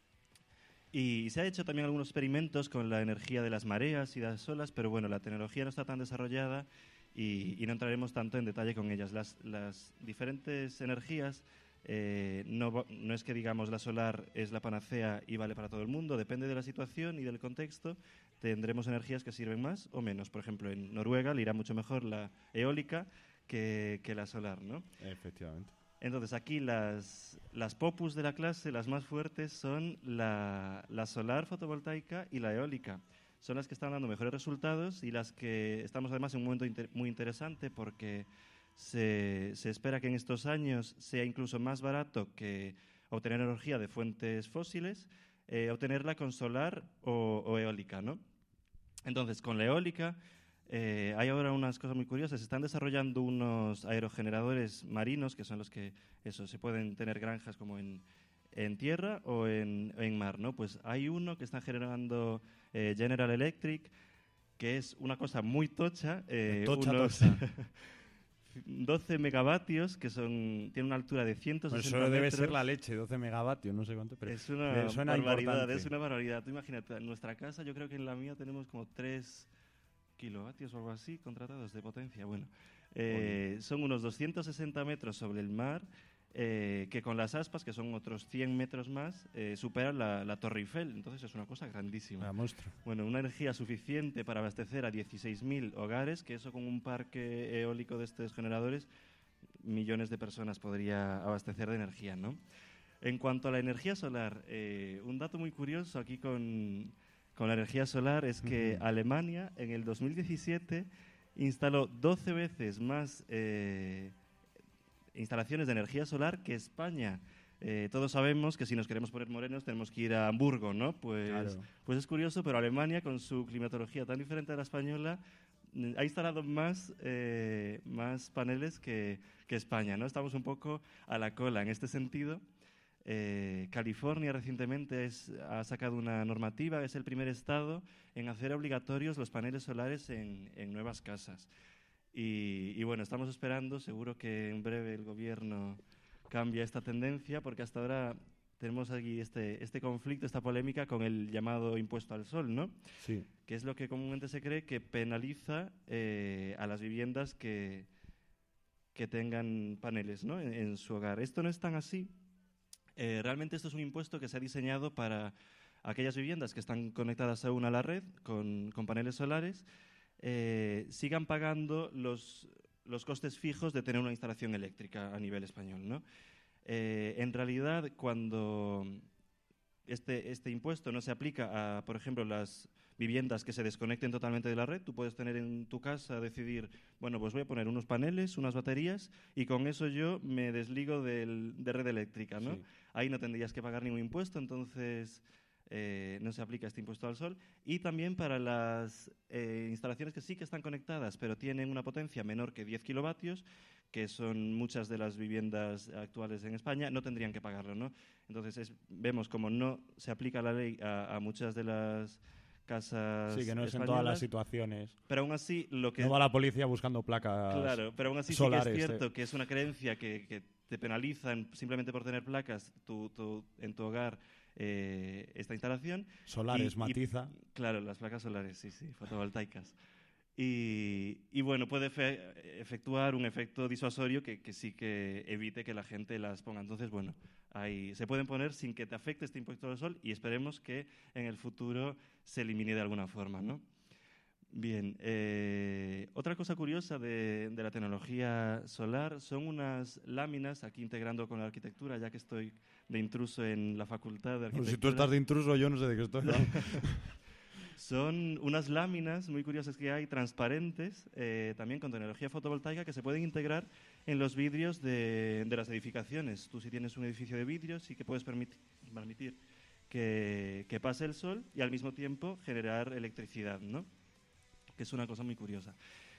Y se ha hecho también algunos experimentos con la energía de las mareas y de las olas, pero bueno, la tecnología no está tan desarrollada y no entraremos tanto en detalle con ellas. Las diferentes energías... no es que digamos la solar es la panacea y vale para todo el mundo, depende de la situación y del contexto. Tendremos energías que sirven más o menos. Por ejemplo, en Noruega le irá mucho mejor la eólica que la solar, ¿no? Efectivamente. Entonces aquí las popus de la clase, las más fuertes, son la solar fotovoltaica y la eólica. Son las que están dando mejores resultados y las que estamos además en un momento muy interesante porque se espera que en estos años sea incluso más barato que obtener energía de fuentes fósiles, obtenerla con solar o eólica, ¿no? Entonces, con la eólica hay ahora unas cosas muy curiosas. Se están desarrollando unos aerogeneradores marinos, que son los que se pueden tener granjas como en tierra o en mar, ¿no? Pues hay uno que está generando General Electric, que es una cosa muy tocha. Tocha. 12 megavatios, que tiene una altura de 160 metros. Eso debe ser la leche, 12 megavatios, no sé cuánto, pero es una barbaridad, importante. Es una barbaridad. Tú imagínate, en nuestra casa, yo creo que en la mía tenemos como 3 kilovatios o algo así contratados de potencia. Bueno, son unos 260 metros sobre el mar, que con las aspas, que son otros 100 metros más, superan la Torre Eiffel. Entonces es una cosa grandísima. Bueno, una energía suficiente para abastecer a 16.000 hogares, que eso con un parque eólico de estos generadores, millones de personas podría abastecer de energía, ¿no? En cuanto a la energía solar, un dato muy curioso aquí con la energía solar es que Alemania en el 2017 instaló 12 veces más instalaciones de energía solar que España. Todos sabemos que si nos queremos poner morenos tenemos que ir a Hamburgo, ¿no? Pues es curioso, pero Alemania, con su climatología tan diferente a la española, ha instalado más paneles que España, ¿no? Estamos un poco a la cola en este sentido. California recientemente ha sacado una normativa, es el primer estado en hacer obligatorios los paneles solares en nuevas casas. Y bueno, estamos esperando, seguro que en breve el gobierno cambia esta tendencia, porque hasta ahora tenemos aquí este conflicto, esta polémica con el llamado impuesto al sol, ¿no? Sí. Que es lo que comúnmente se cree que penaliza a las viviendas que tengan paneles, ¿no? en su hogar. Esto no es tan así. Realmente esto es un impuesto que se ha diseñado para aquellas viviendas que están conectadas aún a la red con paneles solares, sigan pagando los costes fijos de tener una instalación eléctrica a nivel español, ¿no? En realidad, cuando este impuesto no se aplica a, por ejemplo, las viviendas que se desconecten totalmente de la red, tú puedes tener en tu casa, decidir, bueno, pues voy a poner unos paneles, unas baterías, y con eso yo me desligo de red eléctrica, ¿no? Sí. Ahí no tendrías que pagar ningún impuesto, entonces no se aplica este impuesto al sol. Y también para las instalaciones que sí que están conectadas, pero tienen una potencia menor que 10 kilovatios, que son muchas de las viviendas actuales en España, no tendrían que pagarlo, ¿no? Entonces vemos como no se aplica la ley a muchas de las casas. Sí, que no es españolas, en todas las situaciones. Pero aún así lo que... No va la policía buscando placas. Claro, pero aún así solares, sí que es cierto que es una creencia que te penalizan simplemente por tener placas en tu hogar, esta instalación. Solares, matiza. Claro, las placas solares, sí, fotovoltaicas. Y bueno, puede efectuar un efecto disuasorio que sí que evite que la gente las ponga. Entonces, bueno, ahí se pueden poner sin que te afecte este impuesto al sol, y esperemos que en el futuro se elimine de alguna forma, ¿no? Bien, otra cosa curiosa de la tecnología solar son unas láminas, aquí integrando con la arquitectura, ya que estoy de intruso en la facultad de arquitectura. Si tú estás de intruso, yo no sé de qué estoy. Son unas láminas muy curiosas que hay, transparentes, también con tecnología fotovoltaica, que se pueden integrar en los vidrios de las edificaciones. Tú, si tienes un edificio de vidrios, sí que puedes permitir que pase el sol y al mismo tiempo generar electricidad, ¿no? Que es una cosa muy curiosa.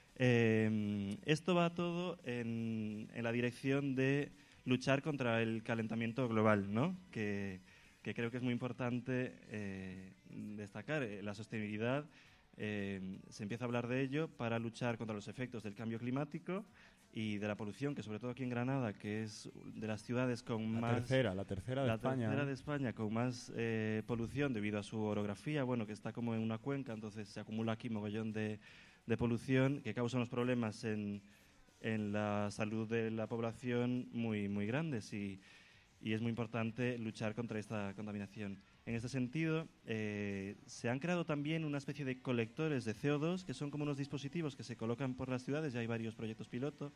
Esto va todo en la dirección de luchar contra el calentamiento global, ¿no? Que creo que es muy importante destacar. La sostenibilidad, se empieza a hablar de ello para luchar contra los efectos del cambio climático y de la polución, que sobre todo aquí en Granada, que es de las ciudades con la tercera de España con más polución debido a su orografía, bueno, que está como en una cuenca, entonces se acumula aquí mogollón de polución que causa unos problemas en la salud de la población muy, muy grandes, y es muy importante luchar contra esta contaminación. En este sentido, se han creado también una especie de colectores de CO2, que son como unos dispositivos que se colocan por las ciudades, ya hay varios proyectos piloto,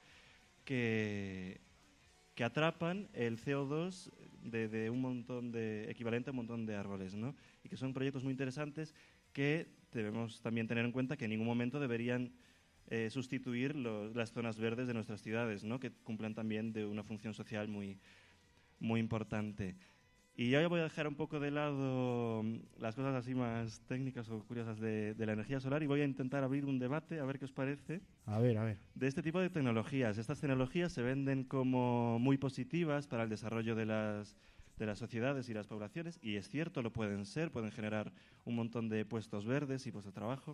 que atrapan el CO2 de un montón equivalente a un montón de árboles, ¿no? Y que son proyectos muy interesantes que debemos también tener en cuenta que en ningún momento deberían sustituir las zonas verdes de nuestras ciudades, ¿no? Que cumplen también de una función social muy, muy importante. Y ya voy a dejar un poco de lado las cosas así más técnicas o curiosas de la energía solar, y voy a intentar abrir un debate, a ver qué os parece. A ver. De este tipo de tecnologías. Estas tecnologías se venden como muy positivas para el desarrollo de las sociedades y las poblaciones, y es cierto, lo pueden ser, pueden generar un montón de puestos verdes y puestos de trabajo,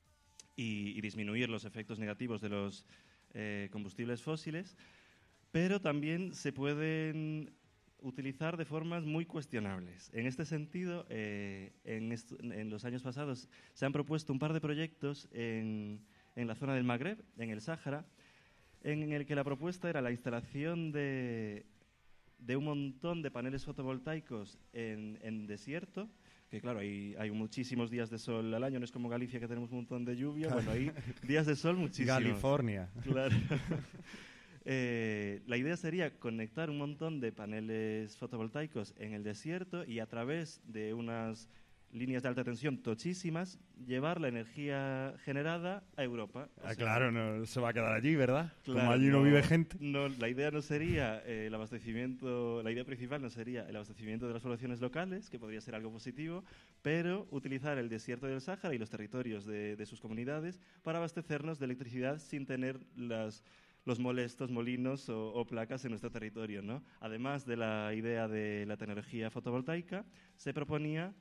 y disminuir los efectos negativos de los combustibles fósiles, pero también se pueden utilizar de formas muy cuestionables. En este sentido, en los años pasados se han propuesto un par de proyectos en la zona del Magreb, en el Sáhara, en el que la propuesta era la instalación de un montón de paneles fotovoltaicos en desierto, que claro, hay muchísimos días de sol al año, no es como Galicia que tenemos un montón de lluvia, bueno, hay días de sol muchísimos. California. Claro. La idea sería conectar un montón de paneles fotovoltaicos en el desierto, y a través de unas líneas de alta tensión tochísimas, llevar la energía generada a Europa. Claro, no se va a quedar allí, ¿verdad? Claro, como allí no vive gente. No, la idea no sería el abastecimiento, la idea principal no sería el abastecimiento de las poblaciones locales, que podría ser algo positivo, pero utilizar el desierto del Sáhara y los territorios de sus comunidades para abastecernos de electricidad sin tener los molestos molinos o placas en nuestro territorio, ¿no? Además de la idea de la tecnología fotovoltaica, se proponía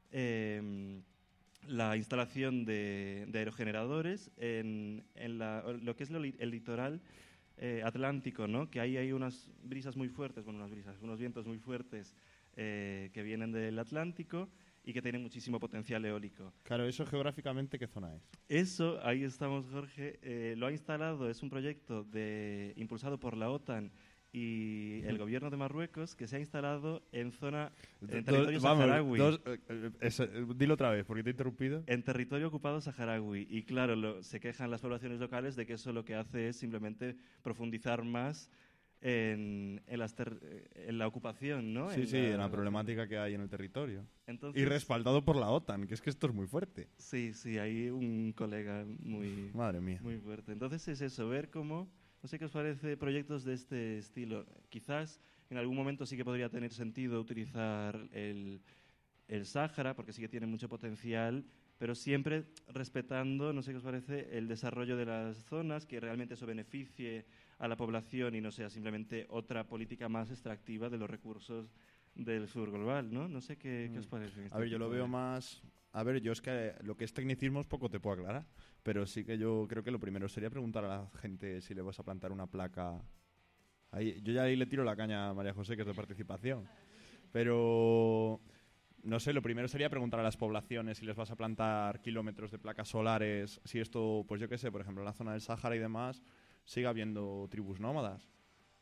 la instalación de aerogeneradores en lo que es el litoral atlántico, ¿no? Que ahí hay unas brisas muy fuertes, unos vientos muy fuertes que vienen del Atlántico y que tienen muchísimo potencial eólico. Claro, ¿eso geográficamente qué zona es? Eso, ahí estamos, Jorge. Lo ha instalado, es un proyecto impulsado por la OTAN y el gobierno de Marruecos, que se ha instalado en territorio saharaui. Dilo otra vez, porque te he interrumpido. En territorio ocupado saharaui. Y claro, se quejan las poblaciones locales de que eso lo que hace es simplemente profundizar más en la ocupación, ¿no? En la problemática que hay en el territorio. Entonces, y respaldado por la OTAN, que es que esto es muy fuerte. Sí, hay un colega muy, Madre mía, muy fuerte. Entonces es eso, ver cómo, no sé qué os parece proyectos de este estilo. Quizás en algún momento sí que podría tener sentido utilizar el Sáhara, porque sí que tiene mucho potencial, pero siempre respetando, no sé qué os parece, el desarrollo de las zonas, que realmente eso beneficie a la población y no sea simplemente otra política más extractiva de los recursos del sur global, ¿no? No sé qué os parece. A ver, yo lo veo más... A ver, yo es que lo que es tecnicismos poco te puedo aclarar, pero sí que yo creo que lo primero sería preguntar a la gente si le vas a plantar una placa. Yo ya ahí le tiro la caña a María José, que es de participación, pero... No sé, lo primero sería preguntar a las poblaciones si les vas a plantar kilómetros de placas solares, si esto, pues yo qué sé, por ejemplo, en la zona del Sáhara y demás, sigue habiendo tribus nómadas.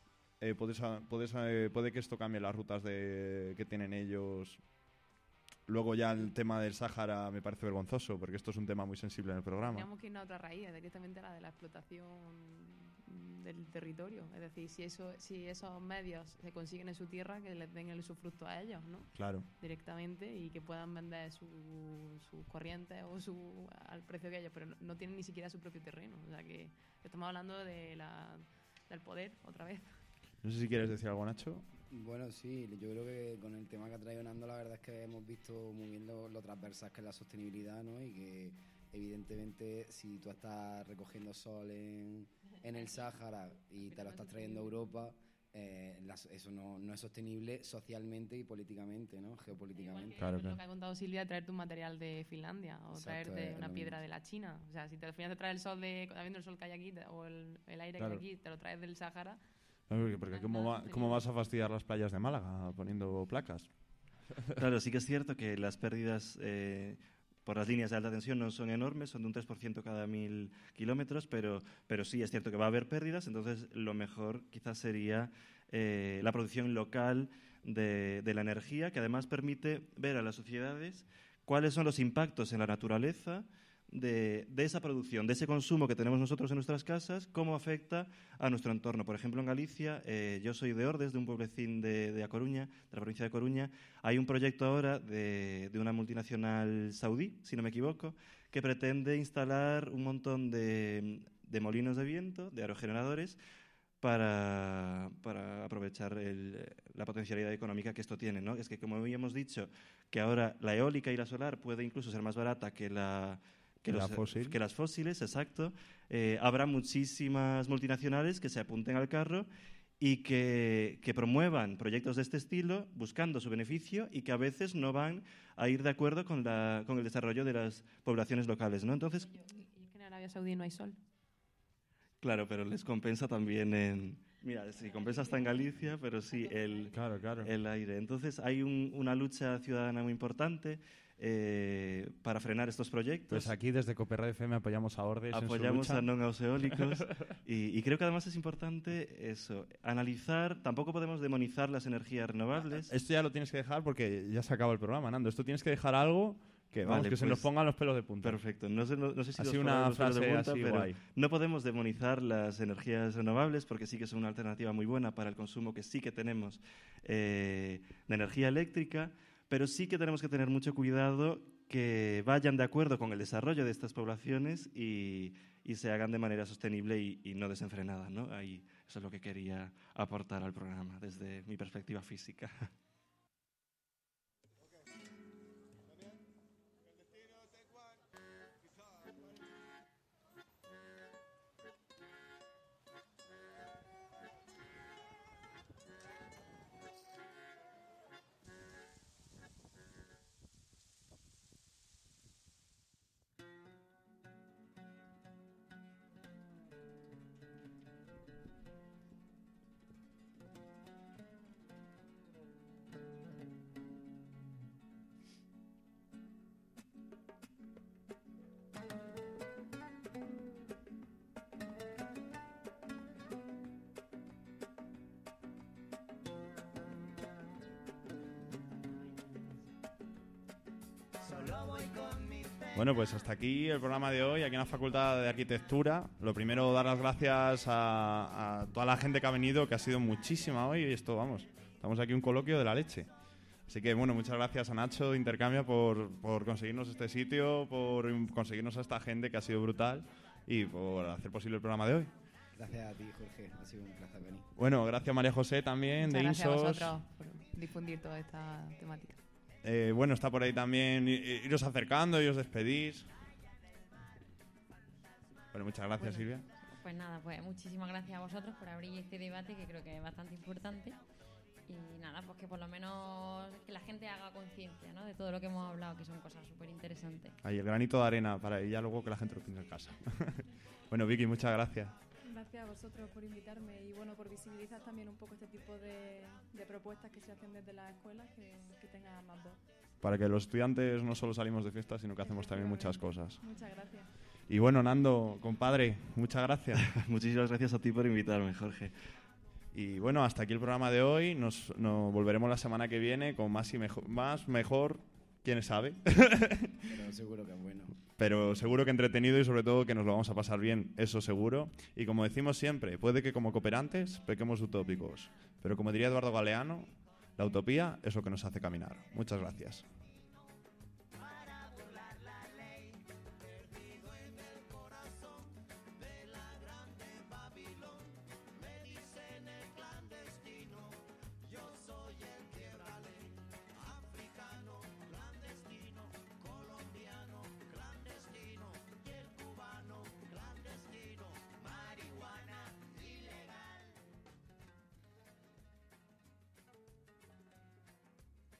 Puede que esto cambie las rutas que tienen ellos. Luego ya el tema del Sáhara me parece vergonzoso, porque esto es un tema muy sensible en el programa. Teníamos que ir a otra raíz, directamente la de la explotación del territorio. Es decir, si esos medios se consiguen en su tierra, que les den el usufructo a ellos, ¿no? Claro. Directamente, y que puedan vender sus corrientes al precio que ellos, pero no tienen ni siquiera su propio terreno. O sea que estamos hablando del poder, otra vez. No sé si quieres decir algo, Nacho. Bueno, sí, yo creo que con el tema que ha traído Nando, la verdad es que hemos visto muy bien lo transversal que es la sostenibilidad, ¿no? Y que evidentemente si tú estás recogiendo sol en el Sáhara y te lo estás trayendo a Europa, eso no es sostenible socialmente y políticamente, ¿no? Geopolíticamente. Claro. Lo que ha contado Silvia, traerte un material de Finlandia o traerte una piedra de la China. O sea, si al final te traes el sol habiendo el sol que hay aquí o el aire que hay aquí, te lo traes del Sáhara. Porque ¿cómo vas a fastidiar las playas de Málaga poniendo placas? Claro, sí que es cierto que las pérdidas por las líneas de alta tensión no son enormes, son de un 3% cada 1000 kilómetros, pero sí es cierto que va a haber pérdidas, entonces lo mejor quizás sería la producción local de la energía, que además permite ver a las sociedades cuáles son los impactos en la naturaleza de esa producción, de ese consumo que tenemos nosotros en nuestras casas, cómo afecta a nuestro entorno. Por ejemplo, en Galicia, yo soy de Ordes, de un pueblecín de A Coruña, de la provincia de Coruña. Hay un proyecto ahora de una multinacional saudí, si no me equivoco, que pretende instalar un montón de molinos de viento, de aerogeneradores, para aprovechar la potencialidad económica que esto tiene, ¿no? Es que, como habíamos dicho, que ahora la eólica y la solar puede incluso ser más barata que las fósiles, exacto. Habrá muchísimas multinacionales que se apunten al carro y que promuevan proyectos de este estilo buscando su beneficio y que a veces no van a ir de acuerdo con el desarrollo de las poblaciones locales, ¿no? Entonces, ¿y es que en Arabia Saudí no hay sol? Claro, pero les compensa también Mira, sí, compensa hasta en Galicia, pero sí, el aire. Entonces hay una lucha ciudadana muy importante para frenar estos proyectos. Pues aquí desde Coperradio FM apoyamos a Ordes apoyamos a non aos eólicos y creo que además es importante eso, analizar, tampoco podemos demonizar las energías renovables. Esto ya lo tienes que dejar porque ya se acaba el programa, Nando. Esto tienes que dejar algo que, vale, se nos pongan los pelos de punta. Perfecto. No sé si así una frase de punta, así pero guay. No podemos demonizar las energías renovables porque sí que son una alternativa muy buena para el consumo que sí que tenemos de energía eléctrica, pero sí que tenemos que tener mucho cuidado que vayan de acuerdo con el desarrollo de estas poblaciones y se hagan de manera sostenible y no desenfrenada, ¿no? Ahí, eso es lo que quería aportar al programa desde mi perspectiva física. Bueno, pues hasta aquí el programa de hoy, aquí en la Facultad de Arquitectura. Lo primero, dar las gracias a toda la gente que ha venido, que ha sido muchísima hoy. Y esto, vamos, estamos aquí un coloquio de la leche. Así que, bueno, muchas gracias a Nacho de Intercambia por conseguirnos este sitio, por conseguirnos a esta gente que ha sido brutal y por hacer posible el programa de hoy. Gracias a ti, Jorge. Ha sido un placer venir. Bueno, gracias María José también, Muchas de gracias Insos. a vosotros por difundir toda esta temática. Bueno, está por ahí también. Iros acercando y os despedís. Bueno, muchas gracias, Silvia. Pues nada, pues muchísimas gracias a vosotros por abrir este debate que creo que es bastante importante. Y nada, pues que por lo menos que la gente haga conciencia, ¿no?, de todo lo que hemos hablado, que son cosas súper interesantes. Ahí el granito de arena para ella, luego que la gente lo piense en casa. Bueno, Vicky, muchas gracias. Gracias a vosotros por invitarme y bueno, por visibilizar también un poco este tipo de propuestas que se hacen desde la escuela, que tengan más voz. Para que los estudiantes no solo salimos de fiesta, sino que hacemos también muchas cosas. Muchas gracias. Y bueno, Nando, compadre, muchas gracias. Muchísimas gracias a ti por invitarme, Jorge. Y bueno, hasta aquí el programa de hoy. Nos volveremos la semana que viene con más y mejor, quién sabe. Pero seguro que es bueno. Pero seguro que entretenido y sobre todo que nos lo vamos a pasar bien, eso seguro. Y como decimos siempre, puede que como cooperantes pequemos utópicos, pero como diría Eduardo Galeano, la utopía es lo que nos hace caminar. Muchas gracias.